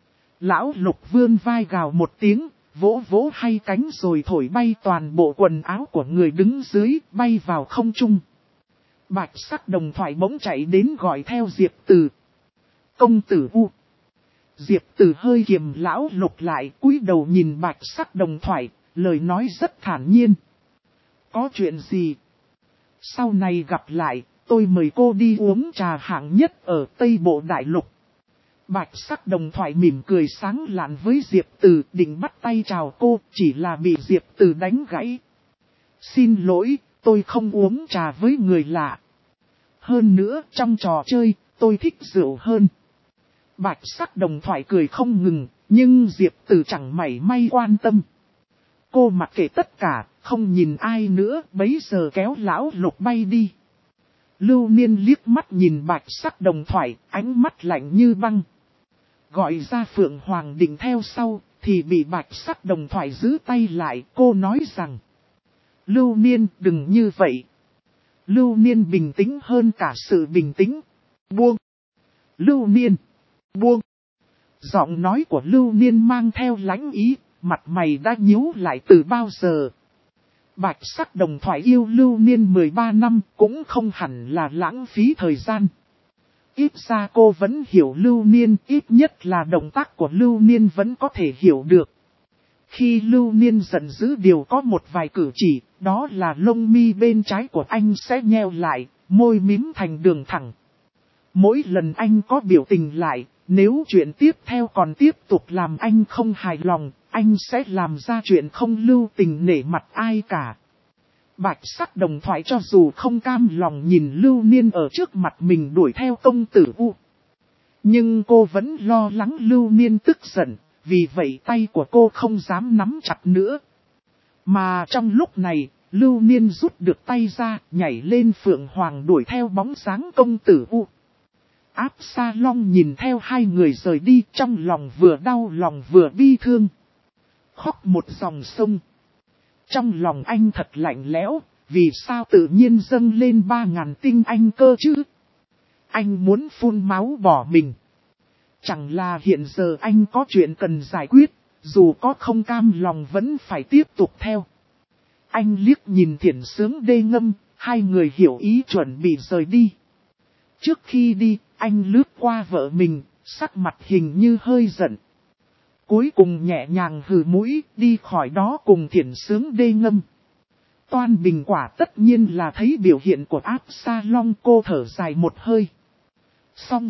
Lão Lục vươn vai gào một tiếng, vỗ vỗ hai cánh rồi thổi bay toàn bộ quần áo của người đứng dưới, bay vào không trung. Bạch sắc đồng thoại bỗng chạy đến gọi theo Diệp Tử. Công tử U. Diệp Tử hơi kiềm lão Lục lại, cúi đầu nhìn bạch sắc đồng thoại, lời nói rất thản nhiên. Có chuyện gì? Sau này gặp lại, tôi mời cô đi uống trà hạng nhất ở Tây Bộ Đại Lục. Bạch sắc đồng thoại mỉm cười sáng lạn với Diệp Tử, định bắt tay chào cô, chỉ là bị Diệp Tử đánh gãy. Xin lỗi, tôi không uống trà với người lạ. Hơn nữa, trong trò chơi, tôi thích rượu hơn. Bạch sắc đồng thoại cười không ngừng, nhưng Diệp Tử chẳng mảy may quan tâm. Cô mặc kệ tất cả, không nhìn ai nữa, bấy giờ kéo lão Lục bay đi. Lưu Niên liếc mắt nhìn bạch sắc đồng thoại, ánh mắt lạnh như băng. Gọi ra Phượng Hoàng định theo sau, thì bị bạch sắc đồng thoại giữ tay lại, cô nói rằng. Lưu Niên đừng như vậy. Lưu Niên bình tĩnh hơn cả sự bình tĩnh. Buông. Lưu Niên. Buông. Giọng nói của Lưu Niên mang theo lãnh ý, mặt mày đã nhíu lại từ bao giờ. Bạch sắc đồng thoại yêu Lưu Niên 13 năm cũng không hẳn là lãng phí thời gian. Ít ra cô vẫn hiểu Lưu Niên, ít nhất là động tác của Lưu Niên vẫn có thể hiểu được. Khi Lưu Niên giận dữ đều có một vài cử chỉ, đó là lông mi bên trái của anh sẽ nheo lại, môi mím thành đường thẳng. Mỗi lần anh có biểu tình lại, nếu chuyện tiếp theo còn tiếp tục làm anh không hài lòng, anh sẽ làm ra chuyện không lưu tình nể mặt ai cả. Bạch sắc đồng thoại cho dù không cam lòng nhìn Lưu Niên ở trước mặt mình đuổi theo công tử U. Nhưng cô vẫn lo lắng Lưu Niên tức giận, vì vậy tay của cô không dám nắm chặt nữa. Mà trong lúc này, Lưu Niên rút được tay ra, nhảy lên Phượng Hoàng đuổi theo bóng dáng công tử U. Absalom nhìn theo hai người rời đi, trong lòng vừa đau lòng vừa bi thương. Khóc một dòng sông. Trong lòng anh thật lạnh lẽo, vì sao tự nhiên dâng lên 3.000 tinh anh cơ chứ? Anh muốn phun máu bỏ mình. Chẳng là hiện giờ anh có chuyện cần giải quyết, dù có không cam lòng vẫn phải tiếp tục theo. Anh liếc nhìn Thiển Sướng Đê Ngâm, hai người hiểu ý chuẩn bị rời đi. Trước khi đi, anh lướt qua vợ mình, sắc mặt hình như hơi giận. Cuối cùng nhẹ nhàng hừ mũi, đi khỏi đó cùng Thiển Sướng Đê Ngâm. Toan Bình Quả tất nhiên là thấy biểu hiện của Absalom, cô thở dài một hơi. Xong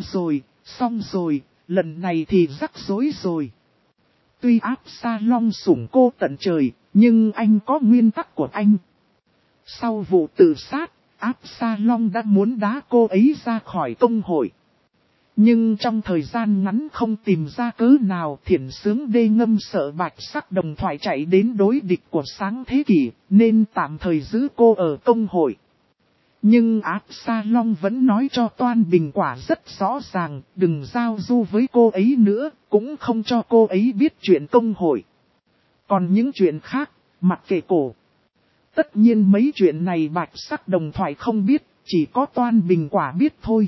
rồi, lần này thì rắc rối rồi. Tuy Absalom sủng cô tận trời, nhưng anh có nguyên tắc của anh. Sau vụ tự sát, Absalom đã muốn đá cô ấy ra khỏi công hội. Nhưng trong thời gian ngắn không tìm ra cớ nào, Thiển Sướng Đê Ngâm sợ bạch sắc đồng thoại chạy đến đối địch của sáng thế kỷ, nên tạm thời giữ cô ở công hội. Nhưng Absalom vẫn nói cho Toan Bình Quả rất rõ ràng, đừng giao du với cô ấy nữa, cũng không cho cô ấy biết chuyện công hội. Còn những chuyện khác, mặc kệ cổ. Tất nhiên mấy chuyện này bạch sắc đồng thoại không biết, chỉ có Toan Bình Quả biết thôi.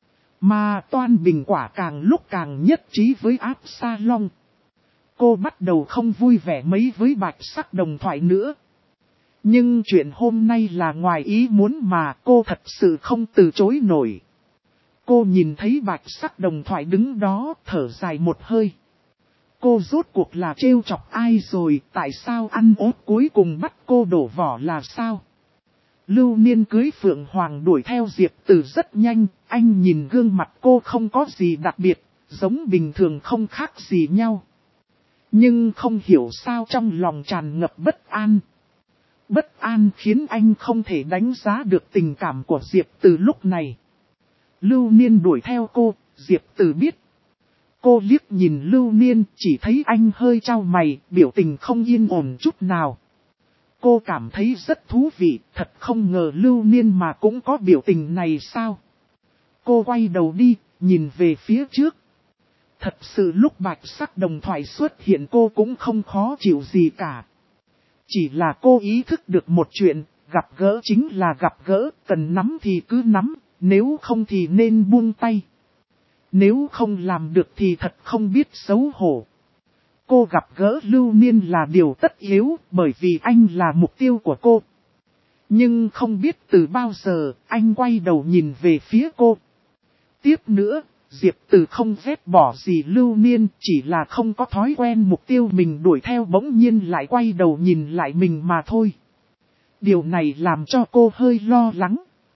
Mà Toan Bình Quả càng lúc càng nhất trí với Absalom. Cô bắt đầu không vui vẻ mấy với bạch sắc đồng thoại nữa. Nhưng chuyện hôm nay là ngoài ý muốn mà cô thật sự không từ chối nổi. Cô nhìn thấy bạch sắc đồng thoại đứng đó thở dài một hơi. Cô rốt cuộc là trêu chọc ai rồi, tại sao ăn ốt cuối cùng bắt cô đổ vỏ là sao? Lưu Niên cưới Phượng Hoàng đuổi theo Diệp Tử rất nhanh, anh nhìn gương mặt cô không có gì đặc biệt, giống bình thường không khác gì nhau. Nhưng không hiểu sao trong lòng tràn ngập bất an. bất an khiến anh không thể đánh giá được tình cảm của Diệp Từ lúc này. Lưu Niên đuổi theo cô, Diệp Từ biết. Cô liếc nhìn Lưu Niên, chỉ thấy anh hơi chau mày, biểu tình không yên ổn chút nào. Cô cảm thấy rất thú vị, thật không ngờ Lưu Niên mà cũng có biểu tình này sao. Cô quay đầu đi, nhìn về phía trước. Thật sự lúc bạch sắc đồng thoại xuất hiện cô cũng không khó chịu gì cả. Chỉ là cô ý thức được một chuyện, gặp gỡ chính là gặp gỡ, cần nắm thì cứ nắm, nếu không thì nên buông tay. Nếu không làm được thì thật không biết xấu hổ. Cô gặp gỡ Lưu Niên là điều tất yếu, bởi vì anh là mục tiêu của cô. Nhưng không biết từ bao giờ, anh quay đầu nhìn về phía cô. Tiếp nữa, Diệp Từ không ghét bỏ gì Lưu Niên, chỉ là không có thói quen mục tiêu mình đuổi theo bỗng nhiên lại quay đầu nhìn lại mình mà thôi. Điều này làm cho cô hơi lo lắng.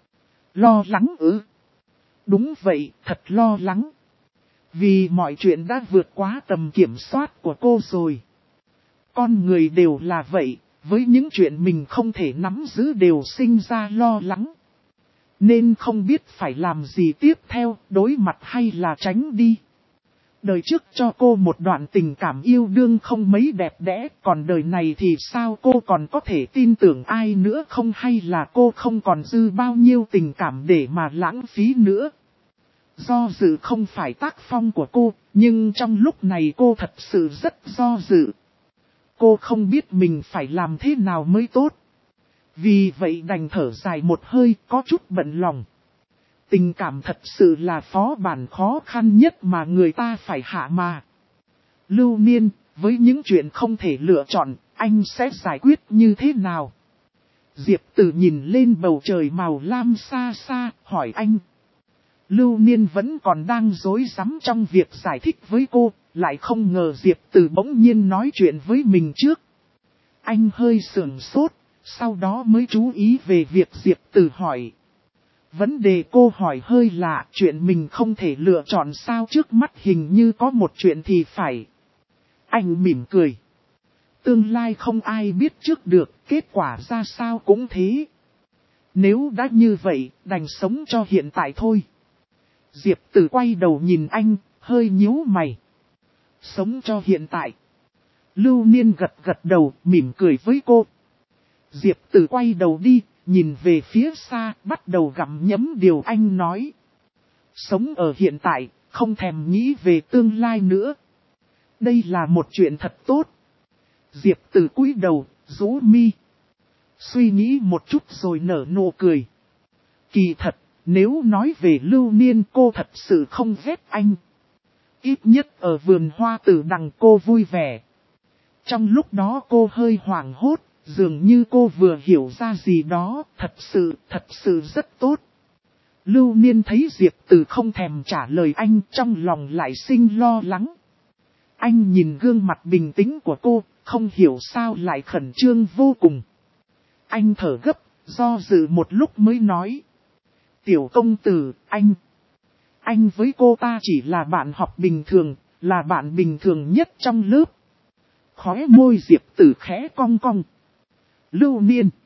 Lo lắng ư? Đúng vậy, thật lo lắng. Vì mọi chuyện đã vượt quá tầm kiểm soát của cô rồi. Con người đều là vậy, với những chuyện mình không thể nắm giữ đều sinh ra lo lắng. Nên không biết phải làm gì tiếp theo, đối mặt hay là tránh đi. Đời trước cho cô một đoạn tình cảm yêu đương không mấy đẹp đẽ, còn đời này thì sao cô còn có thể tin tưởng ai nữa không, hay là cô không còn dư bao nhiêu tình cảm để mà lãng phí nữa. Do dự không phải tác phong của cô, nhưng trong lúc này cô thật sự rất do dự. Cô không biết mình phải làm thế nào mới tốt. Vì vậy đành thở dài một hơi, có chút bận lòng. Tình cảm thật sự là phó bản khó khăn nhất mà người ta phải hạ mà. Lưu Niên, với những chuyện không thể lựa chọn, anh sẽ giải quyết như thế nào? Diệp Từ nhìn lên bầu trời màu lam xa xa, hỏi anh. Lưu Niên vẫn còn đang rối rắm trong việc giải thích với cô, lại không ngờ Diệp Từ bỗng nhiên nói chuyện với mình trước. Anh hơi sửng sốt, sau đó mới chú ý về việc Diệp Từ hỏi. Vấn đề cô hỏi hơi lạ, chuyện mình không thể lựa chọn sao, trước mắt hình như có một chuyện thì phải. Anh mỉm cười. Tương lai không ai biết trước được, kết quả ra sao cũng thế. Nếu đã như vậy, đành sống cho hiện tại thôi. Diệp Từ quay đầu nhìn anh, hơi nhíu mày. Sống cho hiện tại. Lưu Niên gật gật đầu, mỉm cười với cô. Diệp Từ quay đầu đi, nhìn về phía xa, bắt đầu gặm nhấm điều anh nói. Sống ở hiện tại, không thèm nghĩ về tương lai nữa. Đây là một chuyện thật tốt. Diệp Từ cúi đầu, rũ mi. Suy nghĩ một chút rồi nở nụ cười. Kỳ thật, nếu nói về Lưu Niên cô thật sự không ghét anh. Ít nhất ở vườn hoa tử đằng cô vui vẻ. Trong lúc đó cô hơi hoảng hốt, dường như cô vừa hiểu ra gì đó, thật sự rất tốt. Lưu Niên thấy Diệp Từ không thèm trả lời anh, trong lòng lại sinh lo lắng. Anh nhìn gương mặt bình tĩnh của cô, không hiểu sao lại khẩn trương vô cùng. Anh thở gấp, do dự một lúc mới nói. Tiểu công tử, anh với cô ta chỉ là bạn học bình thường, là bạn bình thường nhất trong lớp. Khóe môi Diệp Từ khẽ cong cong. Lưu Niên.